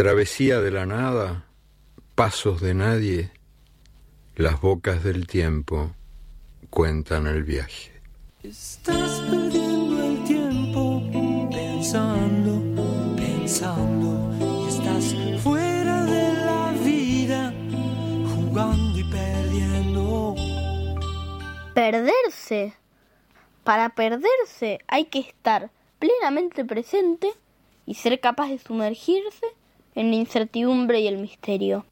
Travesía de la nada, pasos de nadie, las bocas del tiempo cuentan el viaje. Estás perdiendo el tiempo pensando, y estás fuera de la vida, jugando y perdiendo. Perderse. Para perderse hay que estar plenamente presente y ser capaz de sumergirse en la incertidumbre y el misterio.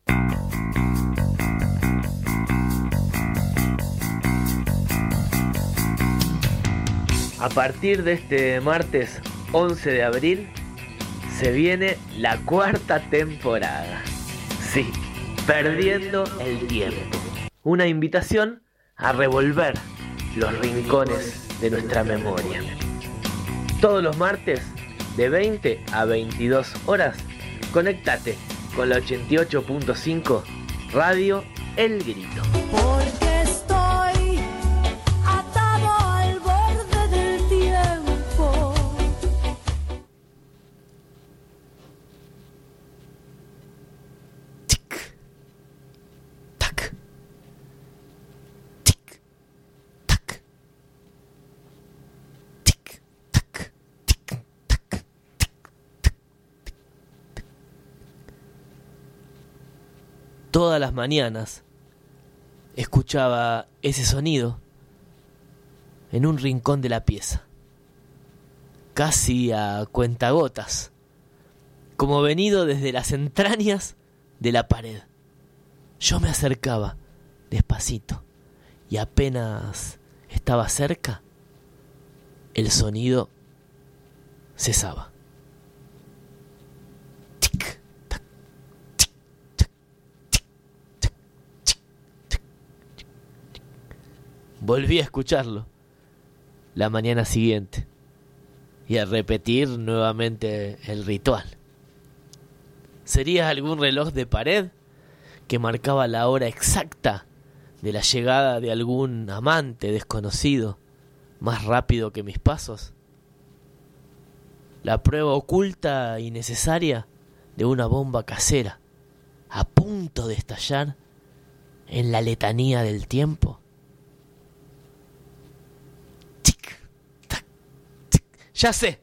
A partir de este martes 11 de abril se viene la 4ª temporada. Sí, Perdiendo el Tiempo. Una invitación a revolver los rincones de nuestra memoria. Todos los martes de 20 a 22 horas, conéctate con la 88.5 Radio El Grito. Porque estoy atado al borde del tiempo. Tic, tac. Tic, tac. Tic, tac. Tic, tac. Todas las mañanas escuchaba ese sonido en un rincón de la pieza, casi a cuentagotas, como venido desde las entrañas de la pared. Yo me acercaba despacito y apenas estaba cerca, el sonido cesaba. Tic, tac, tic, tac, tic, tac, tic, tac, tic, tic. Volví a escucharlo la mañana siguiente y a repetir nuevamente el ritual. ¿Sería algún reloj de pared que marcaba la hora exacta de la llegada de algún amante desconocido, más rápido que mis pasos? La prueba oculta y necesaria de una bomba casera, a punto de estallar en la letanía del tiempo. Tic, tac, tic. Ya sé.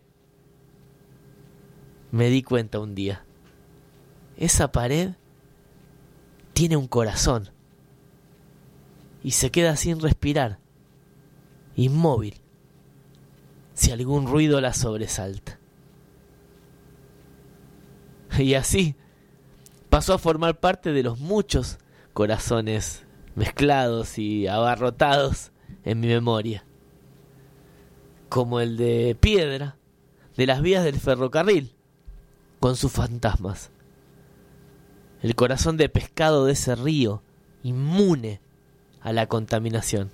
Me di cuenta un día. Esa pared tiene un corazón y se queda sin respirar, inmóvil, si algún ruido la sobresalta. Y así pasó a formar parte de los muchos corazones mezclados y abarrotados en mi memoria, como el de piedra de las vías del ferrocarril, con sus fantasmas. El corazón de pescado de ese río, inmune a la contaminación.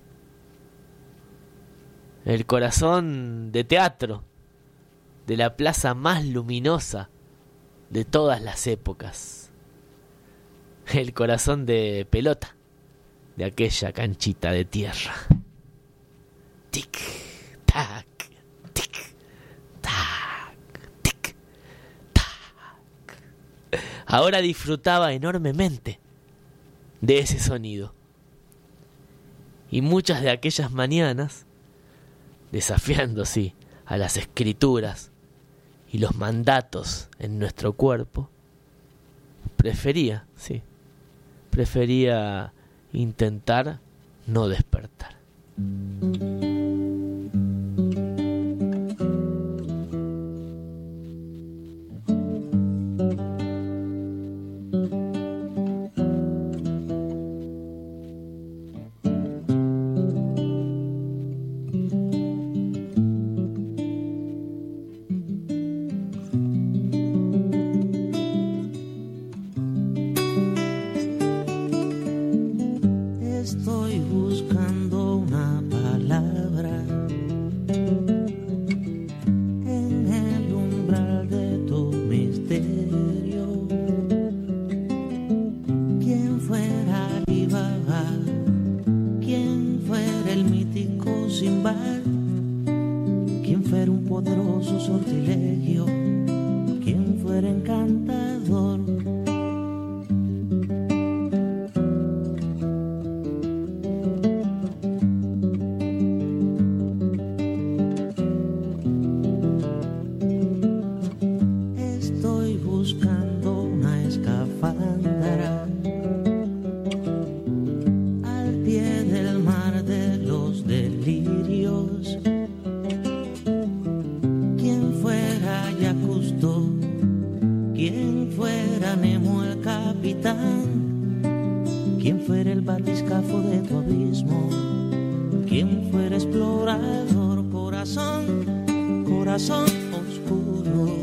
El corazón de teatro de la plaza más luminosa de todas las épocas. El corazón de pelota de aquella canchita de tierra. Tic, tac, tic, tac, tic, tac. Ahora disfrutaba enormemente de ese sonido. Y muchas de aquellas mañanas, desafiando, sí, a las escrituras y los mandatos en nuestro cuerpo, prefería intentar no despertar. Estoy buscando una palabra buscando una escafandra al pie del mar de los delirios. Quien fuera Jacques Cousteau, quien fuera Nemo el capitán, quien fuera el batiscafo de tu abismo, quien fuera explorador, corazón, corazón oscuro,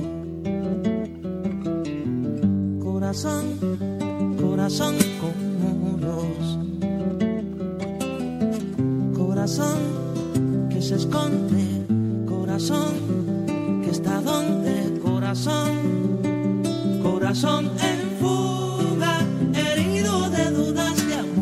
corazón, corazón con muros, corazón que se esconde, corazón que está donde, corazón, corazón en fuga, herido de dudas de amor.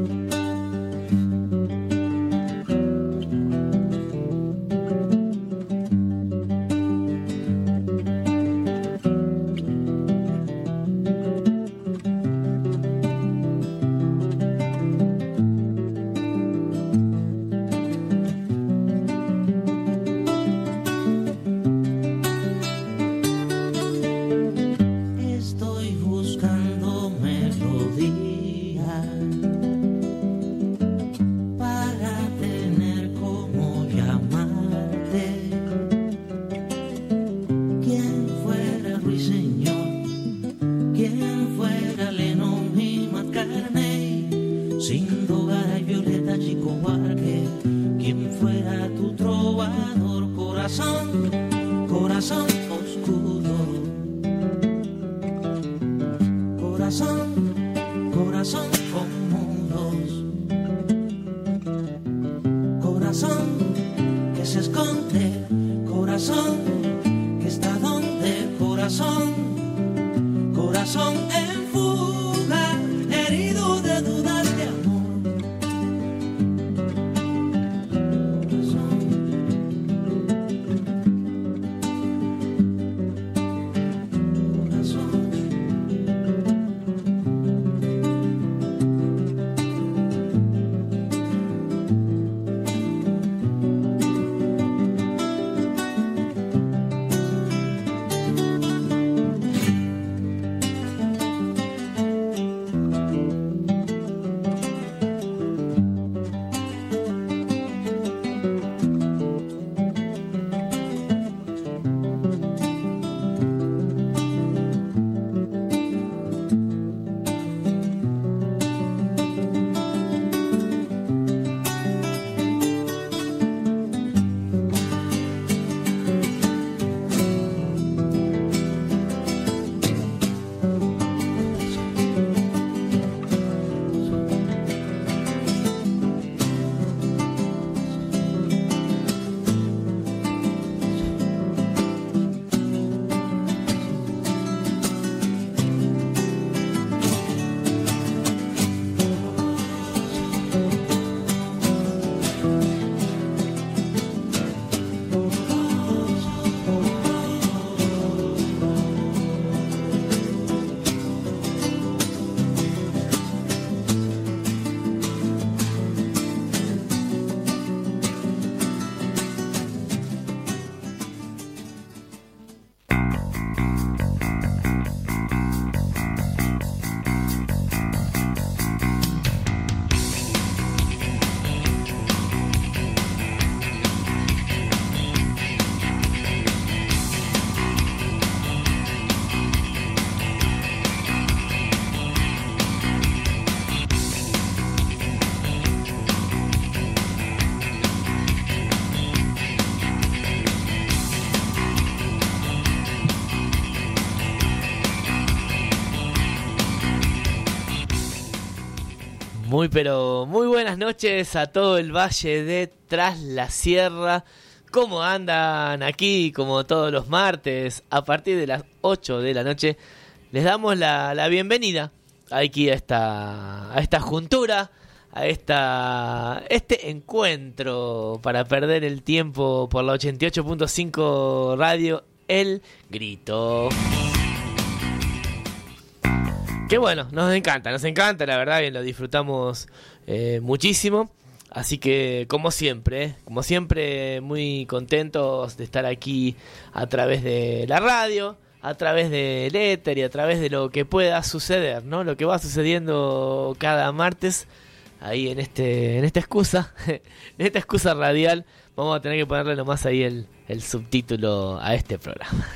Pero muy buenas noches a todo el valle de Tras la Sierra. ¿Cómo andan aquí? Como todos los martes, a partir de las 8 de la noche, les damos la bienvenida aquí a esta juntura, a este encuentro para perder el tiempo por la 88.5 Radio El Grito. Que bueno, nos encanta, la verdad, que lo disfrutamos muchísimo. Así que, como siempre, muy contentos de estar aquí a través de la radio, a través del éter y a través de lo que pueda suceder, ¿no? Lo que va sucediendo cada martes ahí en esta excusa, en esta excusa radial. Vamos a tener que ponerle nomás ahí el subtítulo a este programa.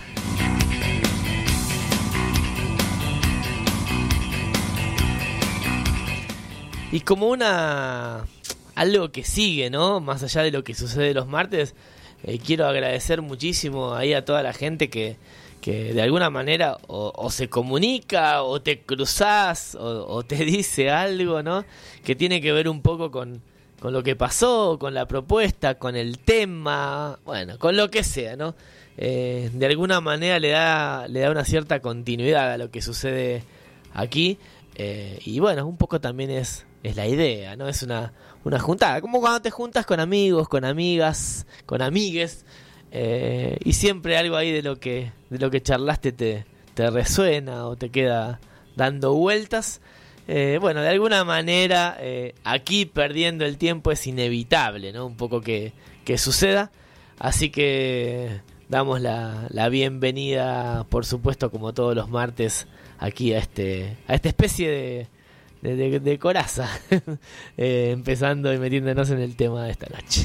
Y como algo que sigue, ¿no? Más allá de lo que sucede los martes, quiero agradecer muchísimo ahí a toda la gente que de alguna manera o se comunica o te cruzás o te dice algo, ¿no? Que tiene que ver un poco con lo que pasó, con la propuesta, con el tema, bueno, con lo que sea, ¿no? De alguna manera le da una cierta continuidad a lo que sucede aquí, y bueno, un poco también es la idea, ¿no? Es una juntada, como cuando te juntas con amigos, con amigas, con amigues, y siempre algo ahí de lo que charlaste te resuena o te queda dando vueltas. Bueno, de alguna manera aquí perdiendo el tiempo es inevitable, ¿no? Un poco que suceda, así que damos la bienvenida, por supuesto, como todos los martes, aquí a esta especie de coraza, empezando y metiéndonos en el tema de esta noche.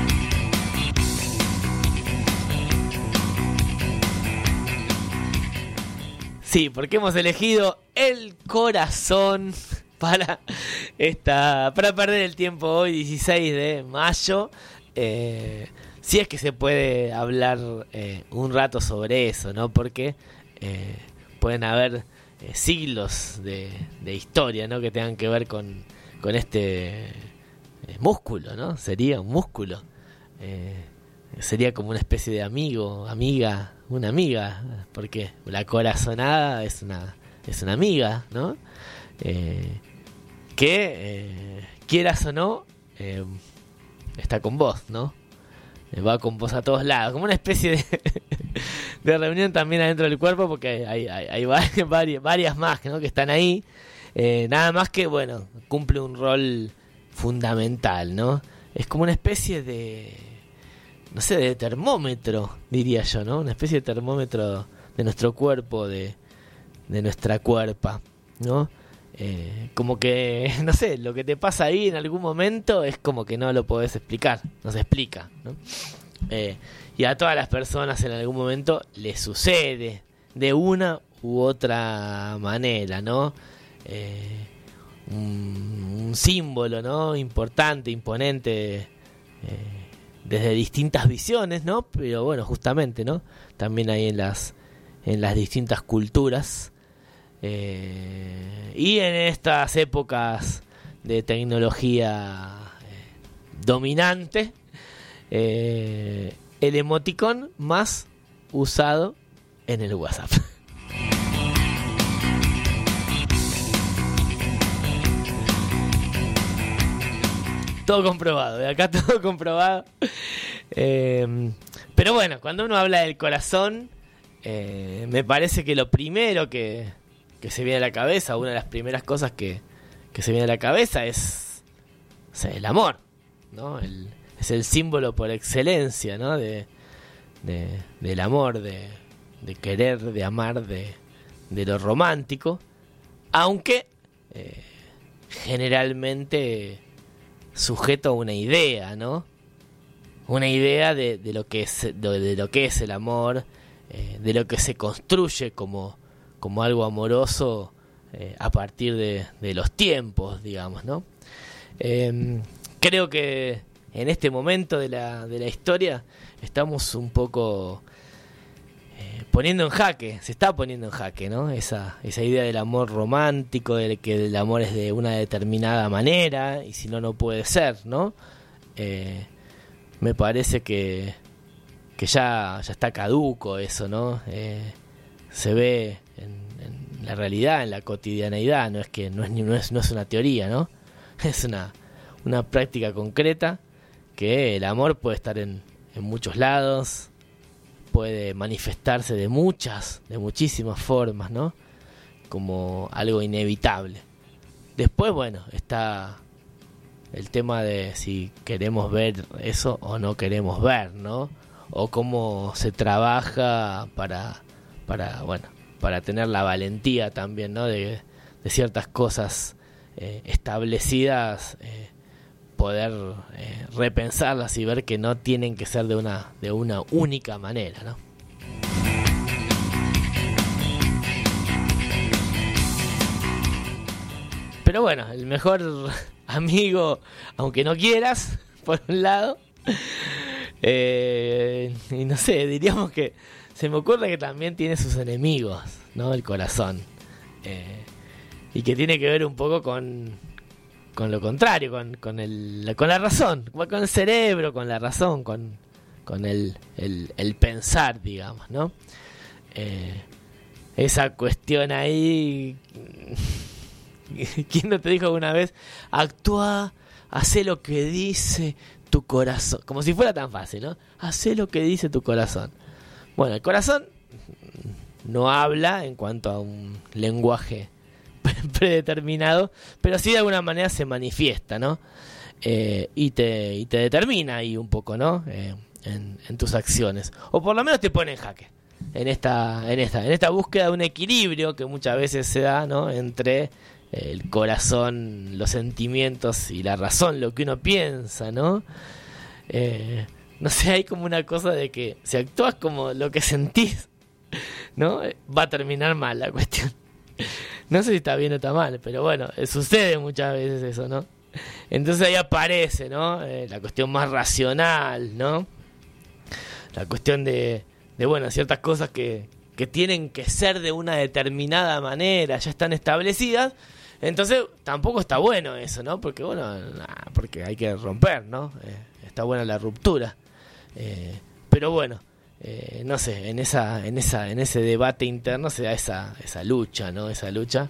Sí, porque hemos elegido el corazón para perder el tiempo hoy, 16 de mayo. Si es que se puede hablar un rato sobre eso, ¿no? Porque pueden haber siglos de historia, ¿no? Que tengan que ver con este músculo, ¿no? Sería un músculo. Sería como una especie de amigo, amiga, una amiga, porque la corazonada es una amiga, ¿no? Que quieras o no, está con vos, ¿no? Va con vos a todos lados, como una especie de reunión también adentro del cuerpo, porque hay varias más, ¿no? Que están ahí, nada más que, bueno, cumple un rol fundamental, ¿no? Es como una especie de, no sé, de termómetro, diría yo, ¿no? Una especie de termómetro de nuestro cuerpo, de nuestra cuerpa, ¿no? Como que, no sé, lo que te pasa ahí en algún momento es como que no lo podés explicar, no se explica, ¿no? Y a todas las personas en algún momento les sucede de una u otra manera, ¿no? Un símbolo, ¿no? Importante, imponente, desde distintas visiones, ¿no? Pero bueno, justamente, ¿no? También hay en las distintas culturas, y en estas épocas de tecnología dominante, el emoticón más usado en el WhatsApp. Todo comprobado, de acá todo comprobado. Pero bueno, cuando uno habla del corazón, me parece que lo primero que se viene a la cabeza, una de las primeras cosas que se viene a la cabeza es, o sea, el amor, ¿no? Es el símbolo por excelencia, ¿no? Del amor, de querer, de amar, de lo romántico, aunque generalmente sujeto a una idea, ¿no? Una idea de lo que es el amor, de lo que se construye como algo amoroso a partir de los tiempos, digamos, ¿no? Creo que en este momento de la historia estamos un poco poniendo en jaque, se está poniendo en jaque, ¿no? Esa idea del amor romántico, de que el amor es de una determinada manera y si no, no puede ser, ¿no? Me parece que ya está caduco eso, ¿no? Se ve en la realidad, en la cotidianeidad, no es una teoría, ¿no? Es una práctica concreta, que el amor puede estar en muchos lados, puede manifestarse de muchísimas formas, ¿no? Como algo inevitable. Después, bueno, está el tema de si queremos ver eso o no queremos ver, ¿no? O cómo se trabaja para para tener la valentía también, ¿no? De ciertas cosas establecidas, poder repensarlas y ver que no tienen que ser de una única manera, ¿no? Pero bueno, el mejor amigo, aunque no quieras, por un lado, y no sé, diríamos que se me ocurre que también tiene sus enemigos, ¿no? El corazón, y que tiene que ver un poco con lo contrario, con la razón, con el cerebro, con la razón, con el pensar, digamos, ¿no? Esa cuestión ahí. ¿Quién no te dijo alguna vez? Actúa, hacé lo que dice tu corazón. Como si fuera tan fácil, ¿no? Hacé lo que dice tu corazón. Bueno, el corazón no habla en cuanto a un lenguaje predeterminado, pero sí de alguna manera se manifiesta, ¿no? Y te determina ahí un poco, ¿no? En tus acciones. O por lo menos te pone en jaque. En esta búsqueda de un equilibrio que muchas veces se da, ¿no? Entre el corazón, los sentimientos y la razón, lo que uno piensa, ¿no? No sé, hay como una cosa de que si actúas como lo que sentís, ¿no? Va a terminar mal la cuestión. No sé si está bien o está mal, pero bueno, sucede muchas veces eso, ¿no? Entonces ahí aparece, ¿no? La cuestión más racional, ¿no? La cuestión de bueno, ciertas cosas que tienen que ser de una determinada manera, ya están establecidas. Entonces tampoco está bueno eso, ¿no? Porque bueno, porque hay que romper, ¿no? Está buena la ruptura. Pero bueno, no sé, en ese debate interno se da esa lucha, ¿no? Esa lucha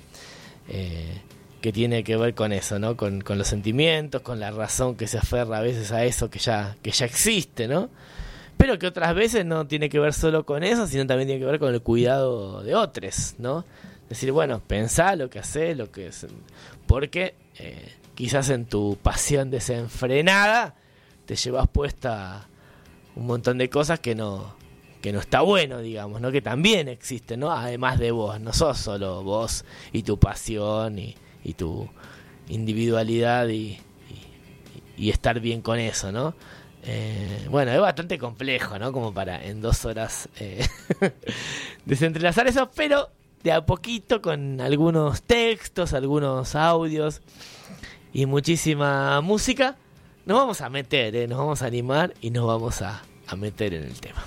que tiene que ver con eso, ¿no? Con los sentimientos, con la razón que se aferra a veces a eso que ya existe, ¿no? Pero que otras veces no tiene que ver solo con eso, sino también tiene que ver con el cuidado de otros, ¿no? Decir, bueno, pensá lo que hacés, lo que es, porque quizás en tu pasión desenfrenada te llevas puesta un montón de cosas que no está bueno, digamos, ¿no? Que también existen, ¿no? Además de vos, no sos solo vos y tu pasión y tu individualidad y estar bien con eso, ¿no? Bueno, es bastante complejo, ¿no? Como para en 2 horas desentrelazar eso, pero de a poquito con algunos textos, algunos audios y muchísima música, nos vamos a meter, nos vamos a animar y nos vamos a meter en el tema.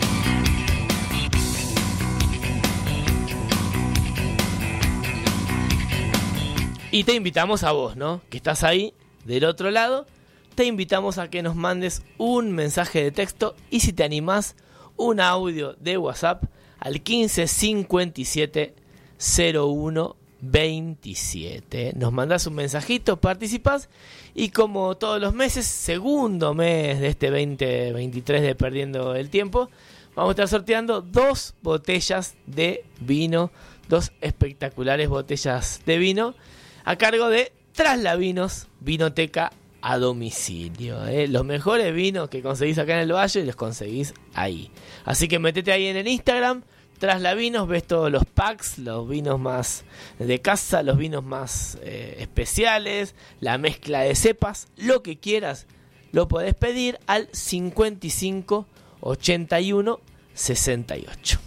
Y te invitamos a vos, ¿no? Que estás ahí del otro lado. Te invitamos a que nos mandes un mensaje de texto y si te animás, un audio de WhatsApp al 15 57 01 27. Nos mandás un mensajito, participás y como todos los meses, segundo mes de este 2023 de Perdiendo el Tiempo, vamos a estar sorteando 2 botellas de vino, 2 espectaculares botellas de vino a cargo de Traslavinos, Vinoteca a domicilio, Los mejores vinos que conseguís acá en el Valle los conseguís ahí. Así que metete ahí en el Instagram, Traslavinos, ves todos los packs, los vinos más de casa, los vinos más especiales, la mezcla de cepas, lo que quieras, lo podés pedir al 55 81 68.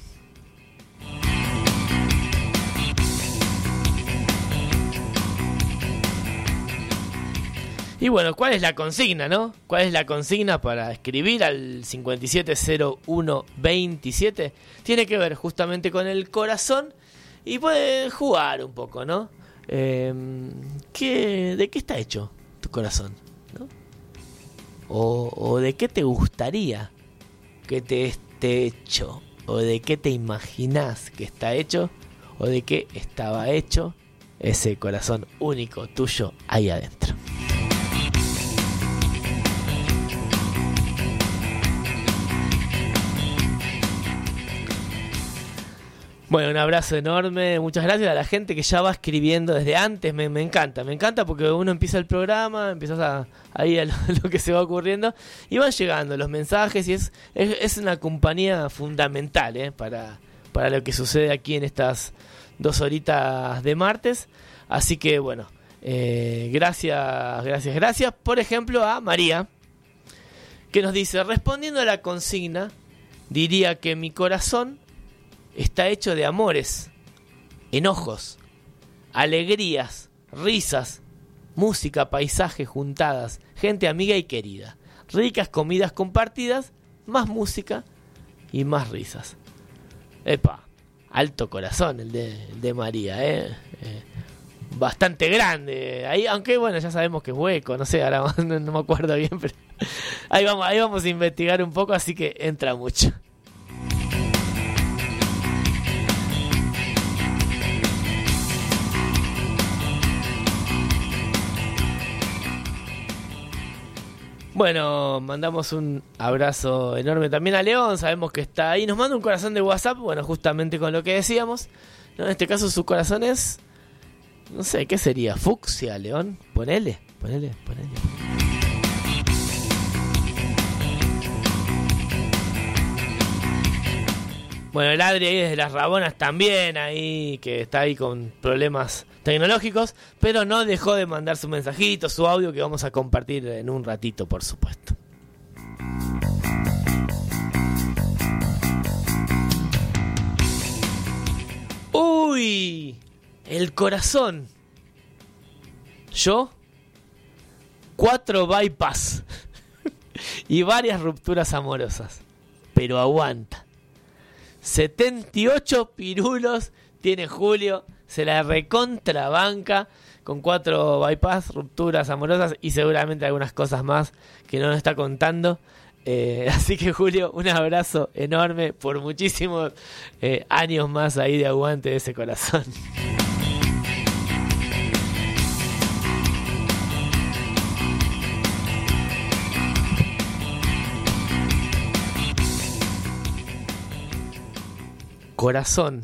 Y bueno, ¿cuál es la consigna, no? ¿Cuál es la consigna para escribir al 570127? Tiene que ver justamente con el corazón y puede jugar un poco, ¿no? ¿De qué está hecho tu corazón, ¿no? O de qué te gustaría que te esté hecho, o de qué te imaginás que está hecho, o de qué estaba hecho ese corazón único tuyo ahí adentro. Bueno, un abrazo enorme, muchas gracias a la gente que ya va escribiendo desde antes, me encanta porque uno empieza el programa, empiezas ahí a lo que se va ocurriendo y van llegando los mensajes y es una compañía fundamental para para lo que sucede aquí en estas 2 horitas de martes. Así que bueno, gracias. Por ejemplo, a María, que nos dice: respondiendo a la consigna, diría que mi corazón está hecho de amores, enojos, alegrías, risas, música, paisajes, juntadas, gente amiga y querida, ricas comidas compartidas, más música y más risas. Epa, alto corazón el de María, bastante grande ahí, aunque bueno, ya sabemos que es hueco, no sé, ahora no me acuerdo bien, pero ahí vamos a investigar un poco, así que entra mucho. Bueno, mandamos un abrazo enorme también a León, sabemos que está ahí, nos manda un corazón de WhatsApp, bueno, justamente con lo que decíamos, ¿no? En este caso su corazón es, no sé, ¿qué sería? Fucsia, León, ponele. Bueno, el Adri ahí desde las Rabonas también, ahí que está ahí con problemas tecnológicos, pero no dejó de mandar su mensajito, su audio, que vamos a compartir en un ratito, por supuesto. ¡Uy! El corazón. Yo, 4 bypass y varias rupturas amorosas, pero aguanta. 78 pirulos tiene Julio, se la recontrabanca con 4 bypass, rupturas amorosas y seguramente algunas cosas más que no nos está contando. Así que Julio, un abrazo enorme por muchísimos años más ahí de aguante de ese corazón. Corazón,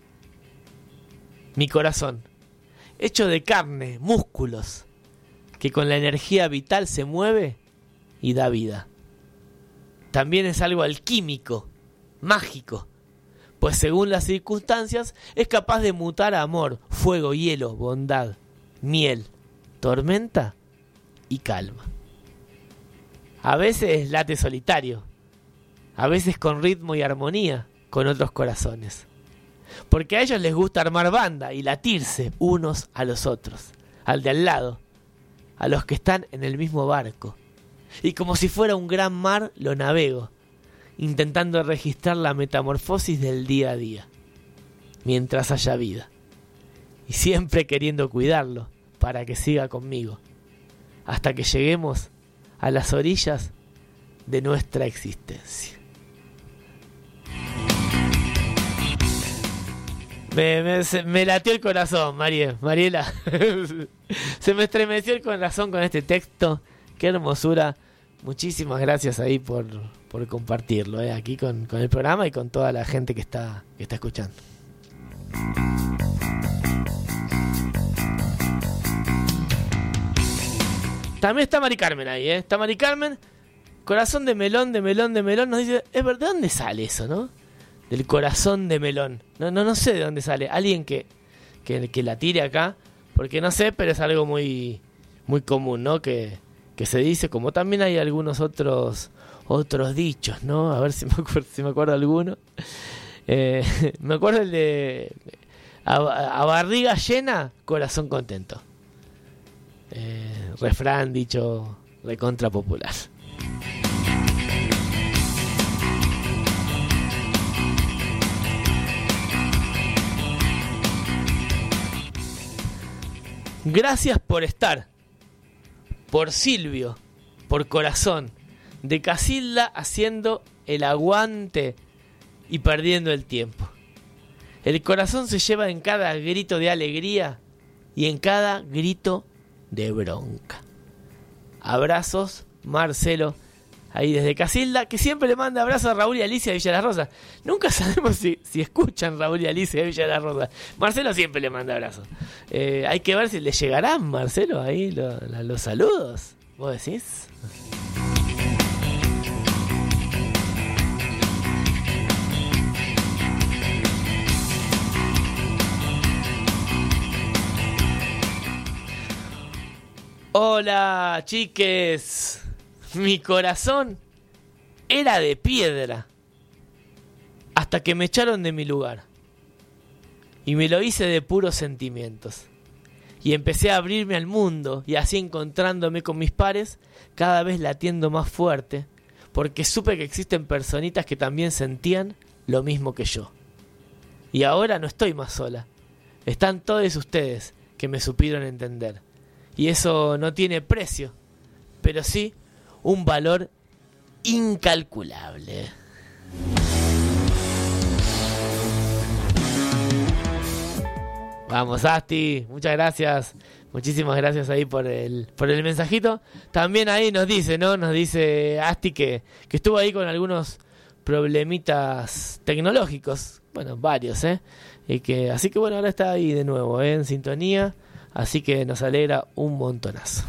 mi corazón, hecho de carne, músculos, que con la energía vital se mueve y da vida. También es algo alquímico, mágico, pues según las circunstancias es capaz de mutar a amor, fuego, hielo, bondad, miel, tormenta y calma. A veces late solitario, a veces con ritmo y armonía con otros corazones, porque a ellos les gusta armar banda y latirse unos a los otros, al de al lado, a los que están en el mismo barco, y como si fuera un gran mar lo navego, intentando registrar la metamorfosis del día a día, mientras haya vida, y siempre queriendo cuidarlo para que siga conmigo, hasta que lleguemos a las orillas de nuestra existencia. Me latió el corazón, Mariela. Se me estremeció el corazón con este texto. Qué hermosura. Muchísimas gracias ahí por compartirlo aquí con el programa y con toda la gente que está escuchando. También está Mari Carmen ahí, Está Mari Carmen. Corazón de melón. Nos dice, ¿de dónde sale eso, no? Del corazón de melón. No sé de dónde sale. Alguien que la tire acá, porque no sé, pero es algo muy, muy común, ¿no? Que se dice, como también hay algunos otros dichos, ¿no? A ver si me acuerdo alguno. Me acuerdo el de a barriga llena, corazón contento. Refrán dicho recontra popular. Gracias por estar, por Silvio, por corazón, de Casilda haciendo el aguante y perdiendo el tiempo. El corazón se lleva en cada grito de alegría y en cada grito de bronca. Abrazos, Marcelo, ahí desde Casilda, que siempre le manda abrazos a Raúl y Alicia de Villa Las Rosas. Nunca sabemos si escuchan Raúl y Alicia de Villa Las Rosas. Marcelo siempre le manda abrazos. Hay que ver si le llegarán, Marcelo, ahí los saludos. ¿Vos decís? Hola, chiques. Mi corazón era de piedra hasta que me echaron de mi lugar. Y me lo hice de puros sentimientos. Y empecé a abrirme al mundo y así encontrándome con mis pares, cada vez latiendo más fuerte, porque supe que existen personitas que también sentían lo mismo que yo. Y ahora no estoy más sola. Están todos ustedes que me supieron entender. Y eso no tiene precio, pero sí un valor incalculable. Vamos, Asti, muchas gracias. Muchísimas gracias ahí por el mensajito. También ahí nos dice, ¿no? Nos dice Asti que estuvo ahí con algunos problemitas tecnológicos. Bueno, varios, así que bueno, ahora está ahí de nuevo, en sintonía. Así que nos alegra un montonazo.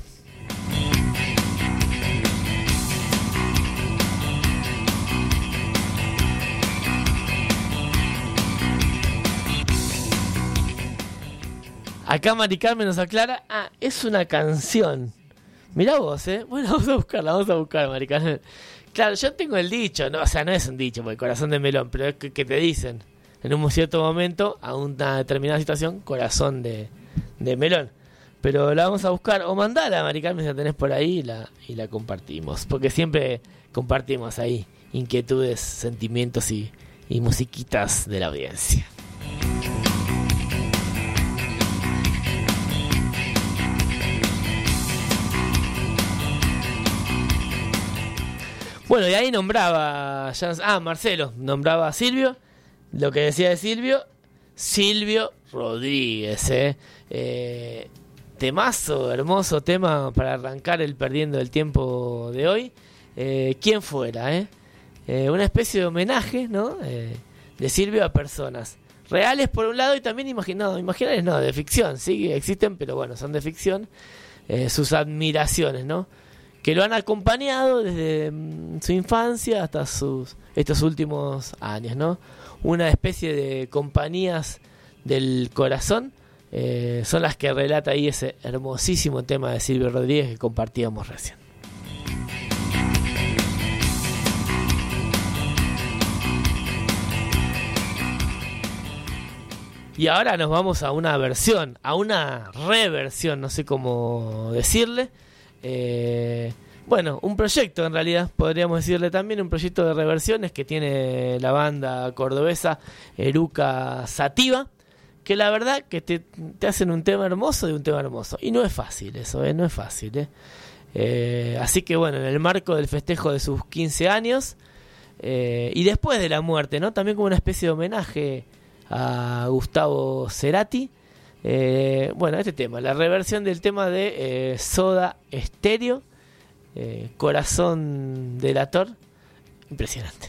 Acá Mari Carmen nos aclara, es una canción. Mirá vos, Bueno, vamos a buscar, Mari Carmen. Claro, yo tengo el dicho, no, o sea, no es un dicho, porque corazón de melón, pero es que te dicen en un cierto momento, a una determinada situación, corazón de melón. Pero la vamos a buscar, o mandala, Mari Carmen, si la tenés por ahí, y la compartimos. Porque siempre compartimos ahí inquietudes, sentimientos y musiquitas de la audiencia. Bueno, y ahí nombraba, Marcelo, nombraba a Silvio, lo que decía de Silvio Rodríguez, temazo, hermoso tema para arrancar el Perdiendo el Tiempo de hoy. ¿Quién fuera, una especie de homenaje, ¿no? De Silvio a personas reales por un lado y también imaginarias, no, de ficción, sí, existen, pero bueno, son de ficción, sus admiraciones, ¿no? Que lo han acompañado desde su infancia hasta estos últimos años, ¿no? Una especie de compañías del corazón, son las que relata ahí ese hermosísimo tema de Silvio Rodríguez que compartíamos recién. Y ahora nos vamos a una versión, a una reversión, no sé cómo decirle. Bueno, un proyecto en realidad, podríamos decirle también, un proyecto de reversiones que tiene la banda cordobesa Eruca Sativa, que la verdad que te hacen un tema hermoso de un tema hermoso. Y no es fácil eso, no es fácil. Así que bueno, en el marco del festejo de sus 15 años, y después de la muerte, ¿no? También como una especie de homenaje a Gustavo Cerati. Bueno, este tema, la reversión del tema de Soda Stereo, Corazón Delator, impresionante.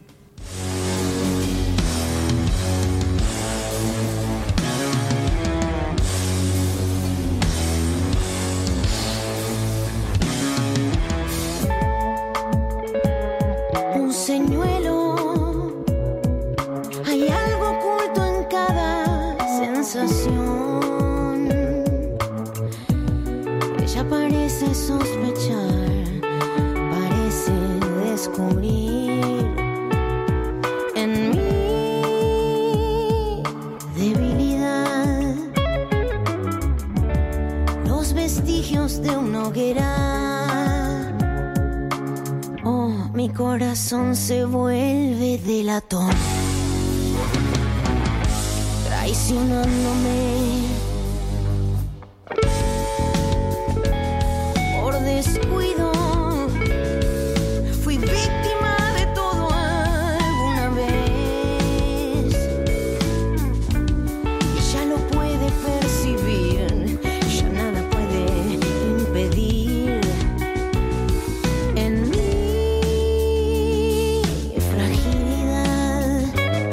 Un señuelo, hay algo oculto en cada sensación. Ella parece sospechar, parece descubrir en mi debilidad los vestigios de una hoguera. Oh, mi corazón se vuelve delatón, traicionándome por descuido. Fui víctima de todo alguna vez. Ella lo puede percibir, ya nada puede impedir en mi fragilidad.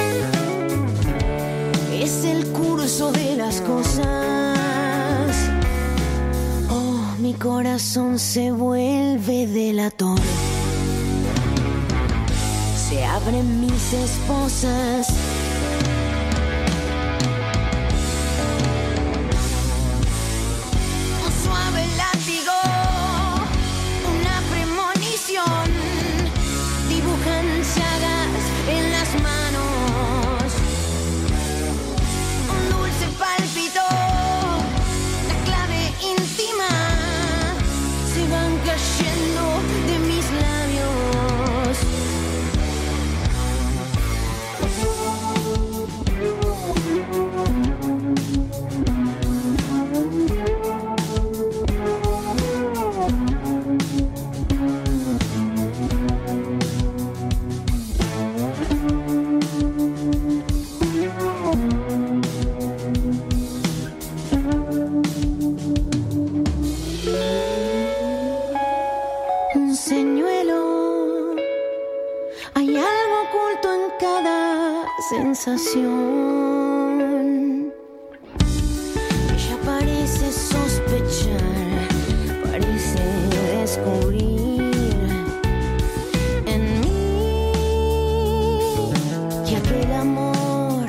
Es el curso de las cosas. Oh, mi corazón se vuelve delator. Se abren mis esposas. Un suave látigo sensación. Ella parece sospechar, parece descubrir en mí que aquel amor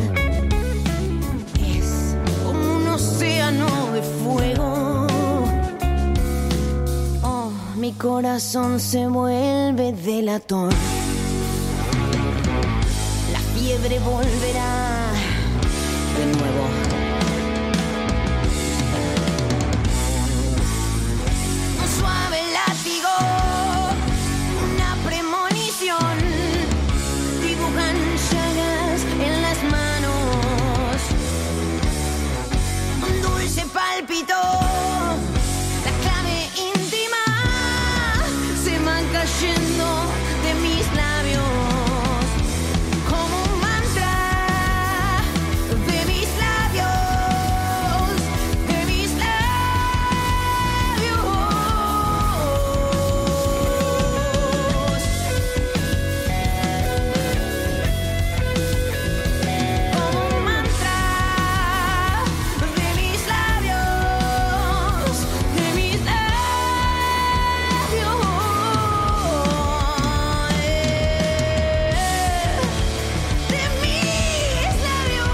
es como un océano de fuego. Oh, mi corazón se vuelve delator. La fiebre volverá de nuevo. Un suave látigo, una premonición, dibujan llagas en las manos. Un dulce pálpito, la clave íntima se van cayendo de mis labios. Como un mantra de mis labios, de mis labios. Como un mantra de mis labios, de mis labios. De mis labios.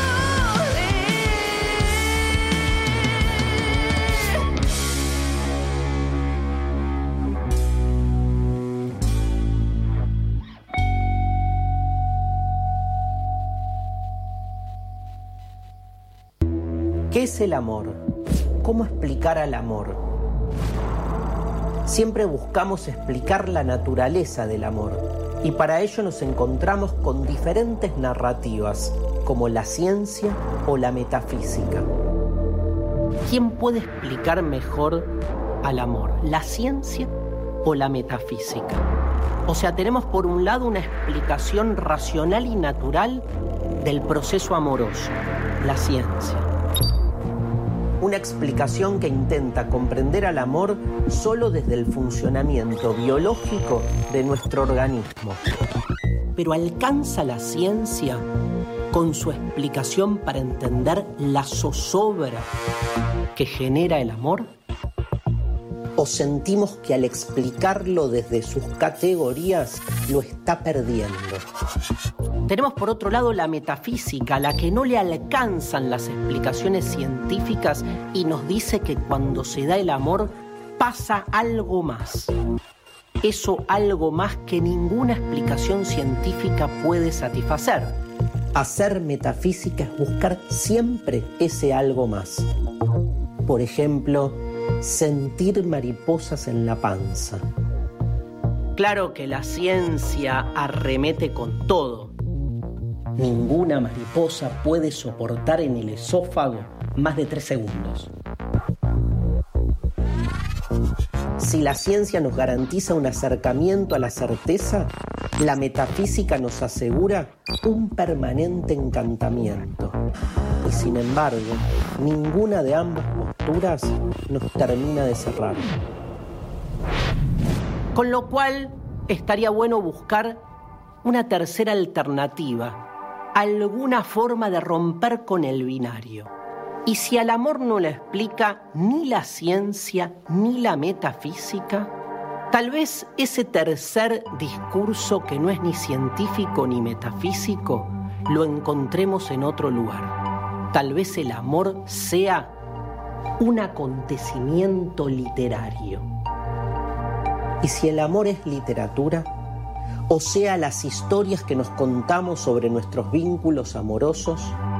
¿Qué es el amor? ¿Cómo explicar al amor? Siempre buscamos explicar la naturaleza del amor y para ello nos encontramos con diferentes narrativas, como la ciencia o la metafísica. ¿Quién puede explicar mejor al amor? ¿La ciencia o la metafísica? O sea, tenemos por un lado una explicación racional y natural del proceso amoroso, la ciencia. Una explicación que intenta comprender al amor solo desde el funcionamiento biológico de nuestro organismo. Pero ¿alcanza la ciencia con su explicación para entender la zozobra que genera el amor? ¿O sentimos que al explicarlo desde sus categorías lo está perdiendo? Tenemos por otro lado la metafísica, a la que no le alcanzan las explicaciones científicas y nos dice que cuando se da el amor pasa algo más. Eso algo más que ninguna explicación científica puede satisfacer. Hacer metafísica es buscar siempre ese algo más. Por ejemplo, sentir mariposas en la panza. Claro que la ciencia arremete con todo. Ninguna mariposa puede soportar en el esófago más de 3 segundos. Si la ciencia nos garantiza un acercamiento a la certeza, la metafísica nos asegura un permanente encantamiento. Y sin embargo, ninguna de ambas posturas nos termina de cerrar. Con lo cual, estaría bueno buscar una tercera alternativa, alguna forma de romper con el binario. Y si al amor no le explica ni la ciencia ni la metafísica, tal vez ese tercer discurso que no es ni científico ni metafísico, lo encontremos en otro lugar. Tal vez el amor sea un acontecimiento literario. Y si el amor es literatura, o sea, las historias que nos contamos sobre nuestros vínculos amorosos,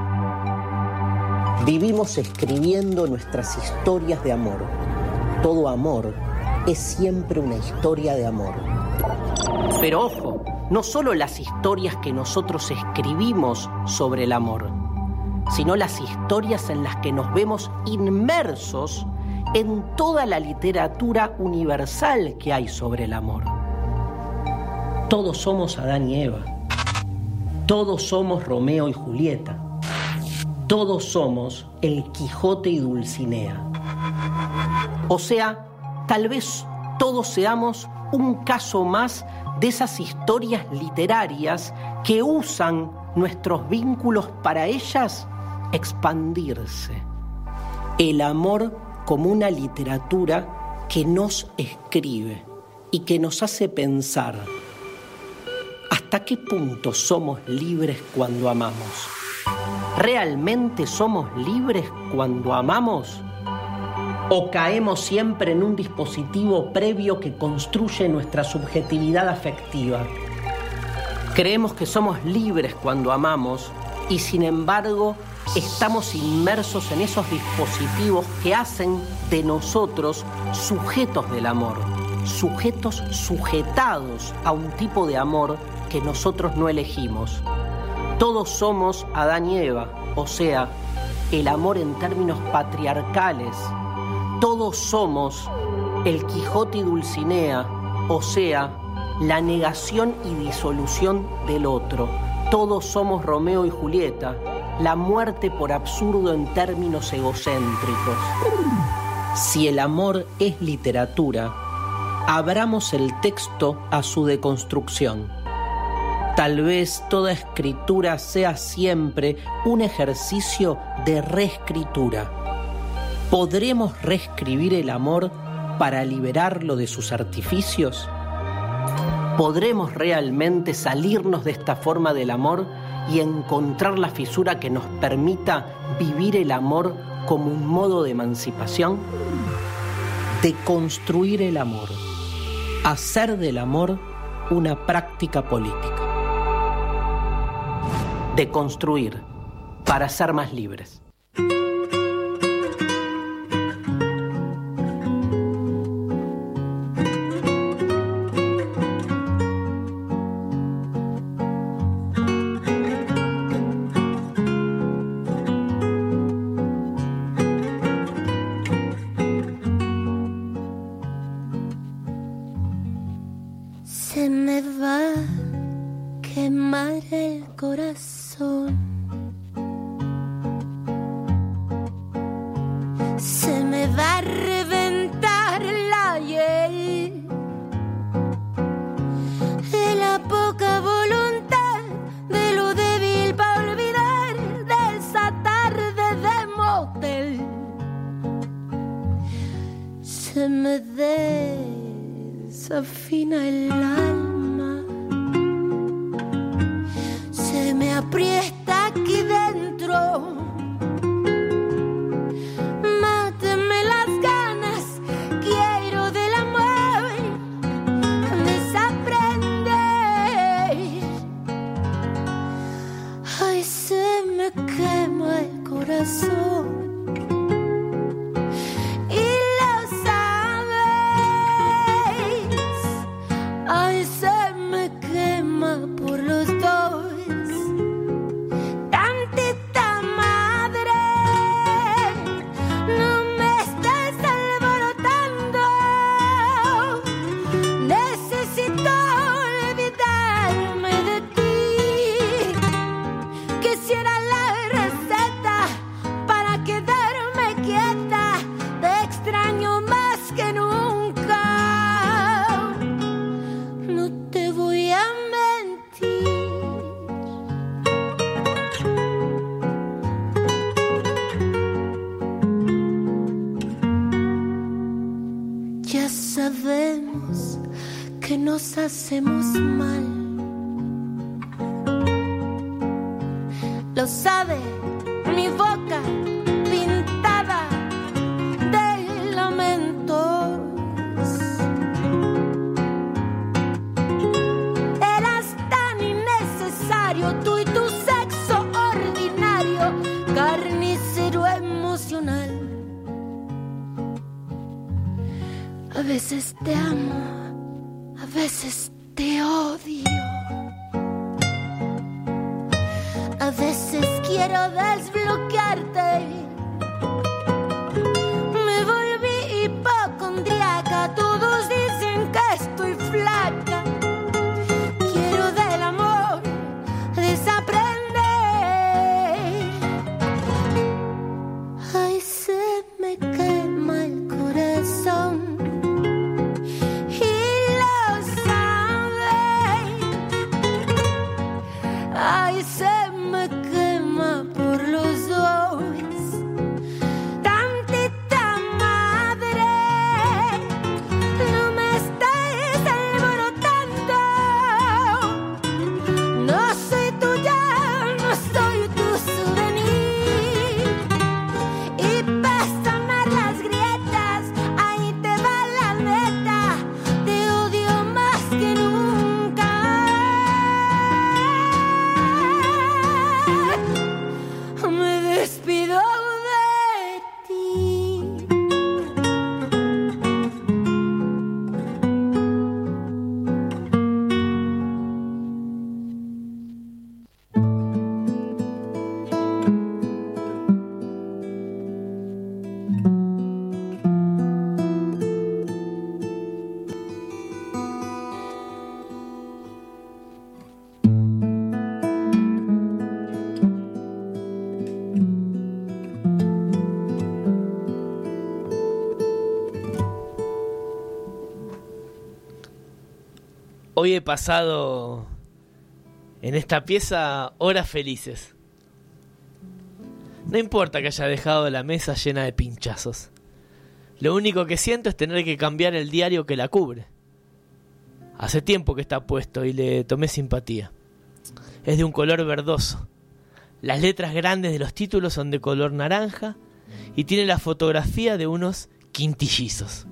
vivimos escribiendo nuestras historias de amor. Todo amor es siempre una historia de amor. Pero ojo, no solo las historias que nosotros escribimos sobre el amor, sino las historias en las que nos vemos inmersos en toda la literatura universal que hay sobre el amor. Todos somos Adán y Eva. Todos somos Romeo y Julieta. Todos somos el Quijote y Dulcinea. O sea, tal vez todos seamos un caso más de esas historias literarias que usan nuestros vínculos para ellas expandirse. El amor como una literatura que nos escribe y que nos hace pensar ¿hasta qué punto somos libres cuando amamos? ¿Realmente somos libres cuando amamos? ¿O caemos siempre en un dispositivo previo que construye nuestra subjetividad afectiva? Creemos que somos libres cuando amamos y sin embargo estamos inmersos en esos dispositivos que hacen de nosotros sujetos del amor, sujetos sujetados a un tipo de amor que nosotros no elegimos. Todos somos Adán y Eva, o sea, el amor en términos patriarcales. Todos somos el Quijote y Dulcinea, o sea, la negación y disolución del otro. Todos somos Romeo y Julieta, la muerte por absurdo en términos egocéntricos. Si el amor es literatura, abramos el texto a su deconstrucción. Tal vez toda escritura sea siempre un ejercicio de reescritura. ¿Podremos reescribir el amor para liberarlo de sus artificios? ¿Podremos realmente salirnos de esta forma del amor y encontrar la fisura que nos permita vivir el amor como un modo de emancipación? Deconstruir el amor. Hacer del amor una práctica política. Deconstruir para ser más libres. Se me va a quemar el corazón. Se me va a reventar la hiel de la poca voluntad, de lo débil para olvidar de esa tarde de motel. Se me desafina el alma, se me aprieta aquí dentro. Máteme las ganas, quiero del amor desaprender. Ay, se me quema el corazón. Sabemos que nos hacemos mal. Lo sabe mi boca pintada de lamentos. Eras tan innecesario, tú y tu sexo ordinario, carnicero emocional. A veces te amo, a veces te odio. A veces quiero desbloquearte. Me volví hipocondriaca, todos dicen que estoy flaca. Quiero del amor desaprender. Ay, se me quema el corazón. Ay, se Hoy he pasado en esta pieza horas felices. No importa que haya dejado la mesa llena de pinchazos. Lo único que siento es tener que cambiar el diario que la cubre. Hace tiempo que está puesto y le tomé simpatía. Es de un color verdoso. Las letras grandes de los títulos son de color naranja y tiene la fotografía de unos quintillizos.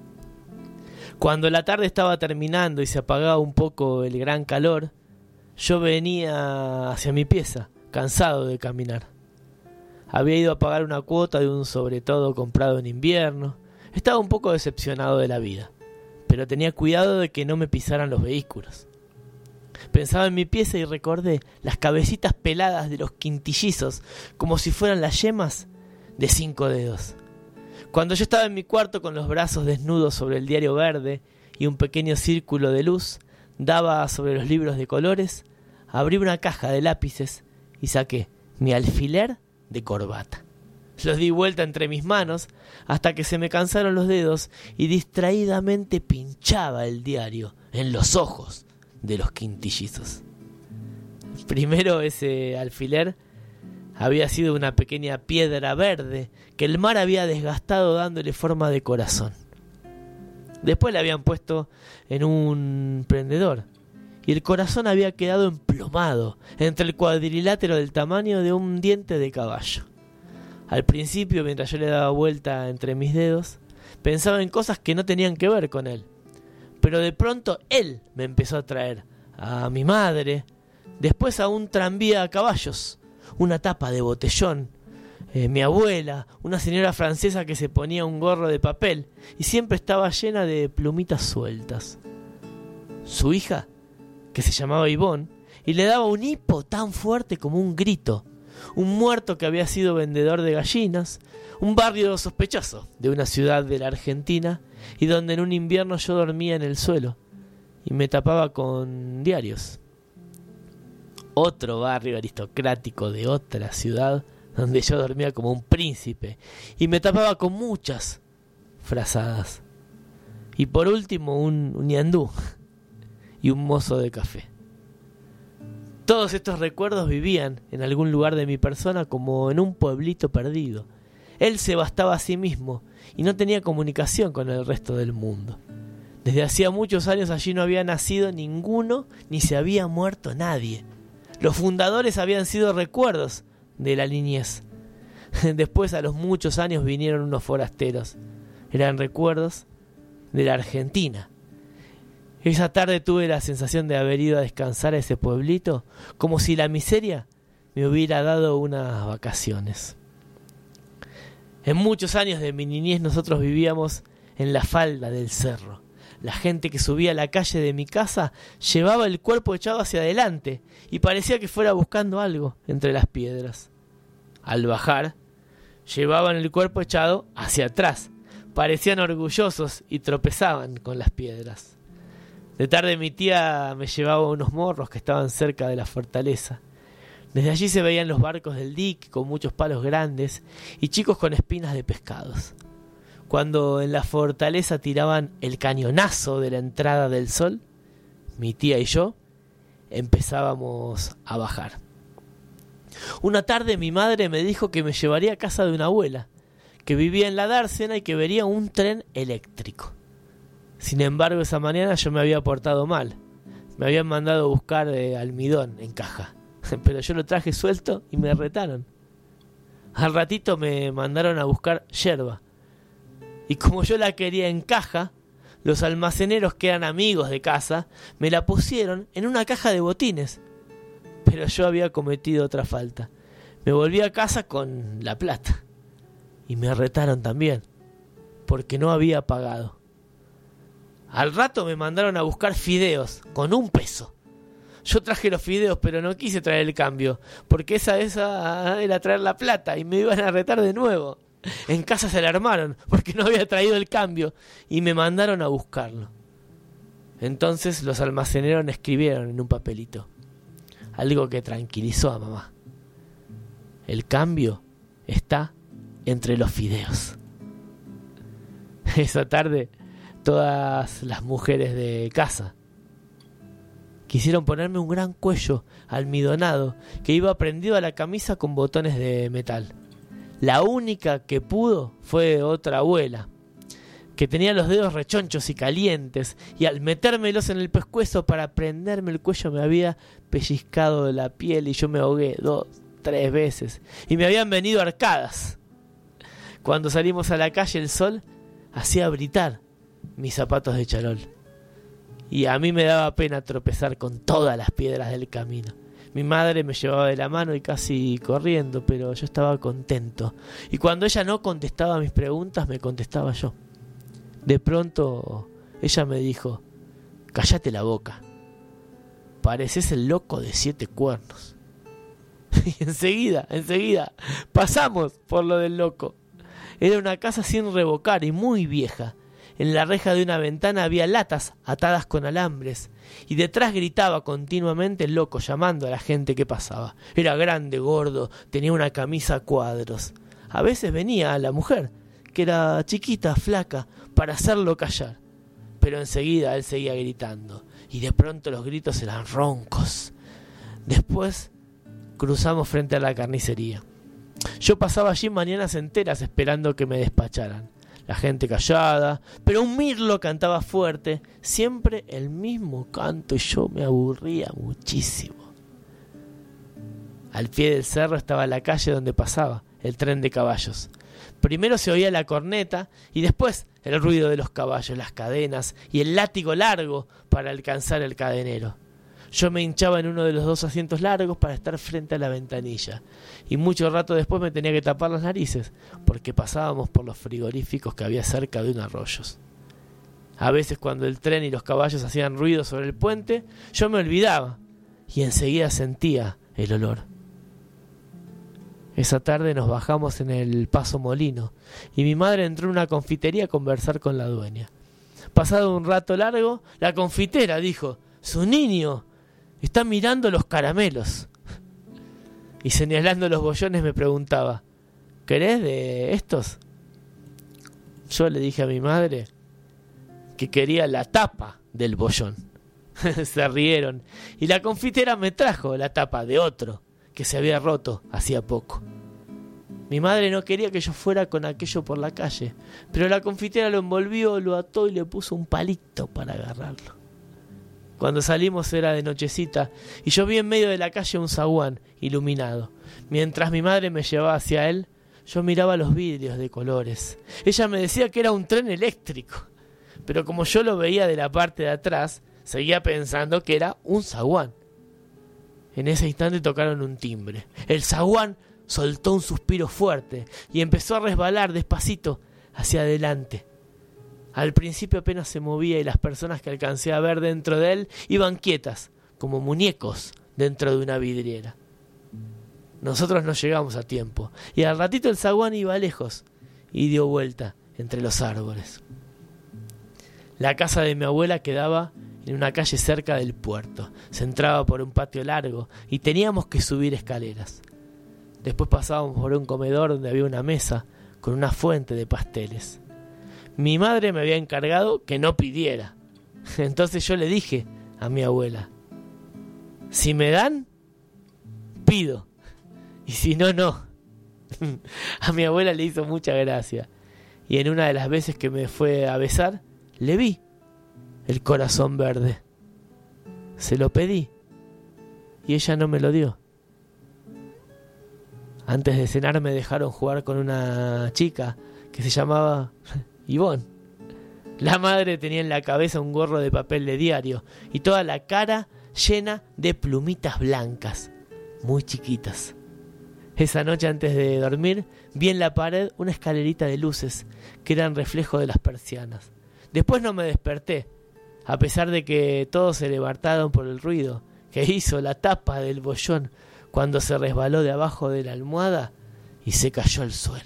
Cuando la tarde estaba terminando y se apagaba un poco el gran calor, yo venía hacia mi pieza, cansado de caminar. Había ido a pagar una cuota de un sobretodo comprado en invierno. Estaba un poco decepcionado de la vida, pero tenía cuidado de que no me pisaran los vehículos. Pensaba en mi pieza y recordé las cabecitas peladas de los quintillizos, como si fueran las yemas de 5 dedos. Cuando yo estaba en mi cuarto con los brazos desnudos sobre el diario verde y un pequeño círculo de luz daba sobre los libros de colores, abrí una caja de lápices y saqué mi alfiler de corbata. Los di vuelta entre mis manos hasta que se me cansaron los dedos y distraídamente pinchaba el diario en los ojos de los quintillizos. Primero ese alfiler había sido una pequeña piedra verde que el mar había desgastado dándole forma de corazón. Después le habían puesto en un prendedor y el corazón había quedado emplomado entre el cuadrilátero del tamaño de un diente de caballo. Al principio, mientras yo le daba vuelta entre mis dedos, pensaba en cosas que no tenían que ver con él. Pero de pronto él me empezó a traer a mi madre, después a un tranvía a caballos, una tapa de botellón, mi abuela, una señora francesa que se ponía un gorro de papel y siempre estaba llena de plumitas sueltas. Su hija, que se llamaba Ivonne, y le daba un hipo tan fuerte como un grito. Un muerto que había sido vendedor de gallinas, un barrio sospechoso de una ciudad de la Argentina y donde en un invierno yo dormía en el suelo y me tapaba con diarios. Otro barrio aristocrático de otra ciudad donde yo dormía como un príncipe y me tapaba con muchas frazadas. Y por último un ñandú y un mozo de café. Todos estos recuerdos vivían en algún lugar de mi persona como en un pueblito perdido. Él se bastaba a sí mismo y no tenía comunicación con el resto del mundo. Desde hacía muchos años allí no había nacido ninguno ni se había muerto nadie. Los fundadores habían sido recuerdos de la niñez. Después, a los muchos años, vinieron unos forasteros. Eran recuerdos de la Argentina. Esa tarde tuve la sensación de haber ido a descansar a ese pueblito, como si la miseria me hubiera dado unas vacaciones. En muchos años de mi niñez nosotros vivíamos en la falda del cerro. La gente que subía a la calle de mi casa llevaba el cuerpo echado hacia adelante y parecía que fuera buscando algo entre las piedras. Al bajar, llevaban el cuerpo echado hacia atrás. Parecían orgullosos y tropezaban con las piedras. De tarde mi tía me llevaba unos morros que estaban cerca de la fortaleza. Desde allí se veían los barcos del dique con muchos palos grandes y chicos con espinas de pescados. Cuando en la fortaleza tiraban el cañonazo de la entrada del sol, mi tía y yo empezábamos a bajar. Una tarde mi madre me dijo que me llevaría a casa de una abuela, que vivía en la dársena y que vería un tren eléctrico. Sin embargo, esa mañana yo me había portado mal. Me habían mandado a buscar almidón en caja, pero yo lo traje suelto y me retaron. Al ratito me mandaron a buscar yerba. Y como yo la quería en caja, los almaceneros que eran amigos de casa me la pusieron en una caja de botines. Pero yo había cometido otra falta. Me volví a casa con la plata. Y me retaron también, porque no había pagado. Al rato me mandaron a buscar fideos con 1 peso. Yo traje los fideos, pero no quise traer el cambio, porque esa era traer la plata y me iban a retar de nuevo. En casa se alarmaron porque no había traído el cambio y me mandaron a buscarlo. Entonces los almaceneros escribieron en un papelito, algo que tranquilizó a mamá. El cambio está entre los fideos. Esa tarde todas las mujeres de casa Quisieron ponerme un gran cuello almidonado que iba prendido a la camisa con botones de metal. La única que pudo fue otra abuela, que tenía los dedos rechonchos y calientes, y al metérmelos en el pescuezo para prenderme el cuello me había pellizcado la piel y yo me ahogué 2, 3 veces, y me habían venido arcadas. Cuando salimos a la calle el sol hacía brillar mis zapatos de charol, y a mí me daba pena tropezar con todas las piedras del camino. Mi madre me llevaba de la mano y casi corriendo, pero yo estaba contento, y cuando ella no contestaba mis preguntas me contestaba yo. De pronto ella me dijo: cállate la boca, pareces el loco de 7 cuernos. Y enseguida pasamos por lo del loco. Era una casa sin revocar y muy vieja. En la reja de una ventana había latas atadas con alambres, y detrás gritaba continuamente el loco llamando a la gente que pasaba. Era grande, gordo, tenía una camisa a cuadros. A veces venía la mujer, que era chiquita, flaca, para hacerlo callar. Pero enseguida él seguía gritando, y de pronto los gritos eran roncos. Después cruzamos frente a la carnicería. Yo pasaba allí mañanas enteras esperando que me despacharan. La gente callada, pero un mirlo cantaba fuerte, siempre el mismo canto, y yo me aburría muchísimo. Al pie del cerro estaba la calle donde pasaba el tren de caballos. Primero se oía la corneta y después el ruido de los caballos, las cadenas y el látigo largo para alcanzar el cadenero. Yo me hinchaba en uno de los 2 asientos largos para estar frente a la ventanilla, y mucho rato después me tenía que tapar las narices porque pasábamos por los frigoríficos que había cerca de un arroyo. A veces, cuando el tren y los caballos hacían ruido sobre el puente, yo me olvidaba y enseguida sentía el olor. Esa tarde nos bajamos en el Paso Molino y mi madre entró en una confitería a conversar con la dueña. Pasado un rato largo, la confitera dijo: «Su niño está mirando los caramelos». Y señalando los bollones me preguntaba: «¿Querés de estos?». Yo le dije a mi madre que quería la tapa del bollón. Se rieron y la confitera me trajo la tapa de otro que se había roto hacía poco. Mi madre no quería que yo fuera con aquello por la calle, pero la confitera lo envolvió, lo ató y le puso un palito para agarrarlo. Cuando salimos era de nochecita y yo vi en medio de la calle un zaguán iluminado. Mientras mi madre me llevaba hacia él, yo miraba los vidrios de colores. Ella me decía que era un tren eléctrico, pero como yo lo veía de la parte de atrás, seguía pensando que era un zaguán. En ese instante tocaron un timbre. El zaguán soltó un suspiro fuerte y empezó a resbalar despacito hacia adelante. Al principio apenas se movía y las personas que alcancé a ver dentro de él iban quietas, como muñecos dentro de una vidriera. Nosotros no llegamos a tiempo y al ratito el zaguán iba lejos y dio vuelta entre los árboles. La casa de mi abuela quedaba en una calle cerca del puerto. Se entraba por un patio largo y teníamos que subir escaleras. Después pasábamos por un comedor donde había una mesa con una fuente de pasteles. Mi madre me había encargado que no pidiera. Entonces yo le dije a mi abuela: si me dan, pido, y si no, no. A mi abuela le hizo mucha gracia, y en una de las veces que me fue a besar, le vi el corazón verde. Se lo pedí y ella no me lo dio. Antes de cenar me dejaron jugar con una chica que se llamaba Ivonne. La madre tenía en la cabeza un gorro de papel de diario y toda la cara llena de plumitas blancas, muy chiquitas. Esa noche, antes de dormir, vi en la pared una escalerita de luces que eran reflejo de las persianas. Después no me desperté, a pesar de que todos se levantaron por el ruido que hizo la tapa del bollón cuando se resbaló de abajo de la almohada y se cayó al suelo.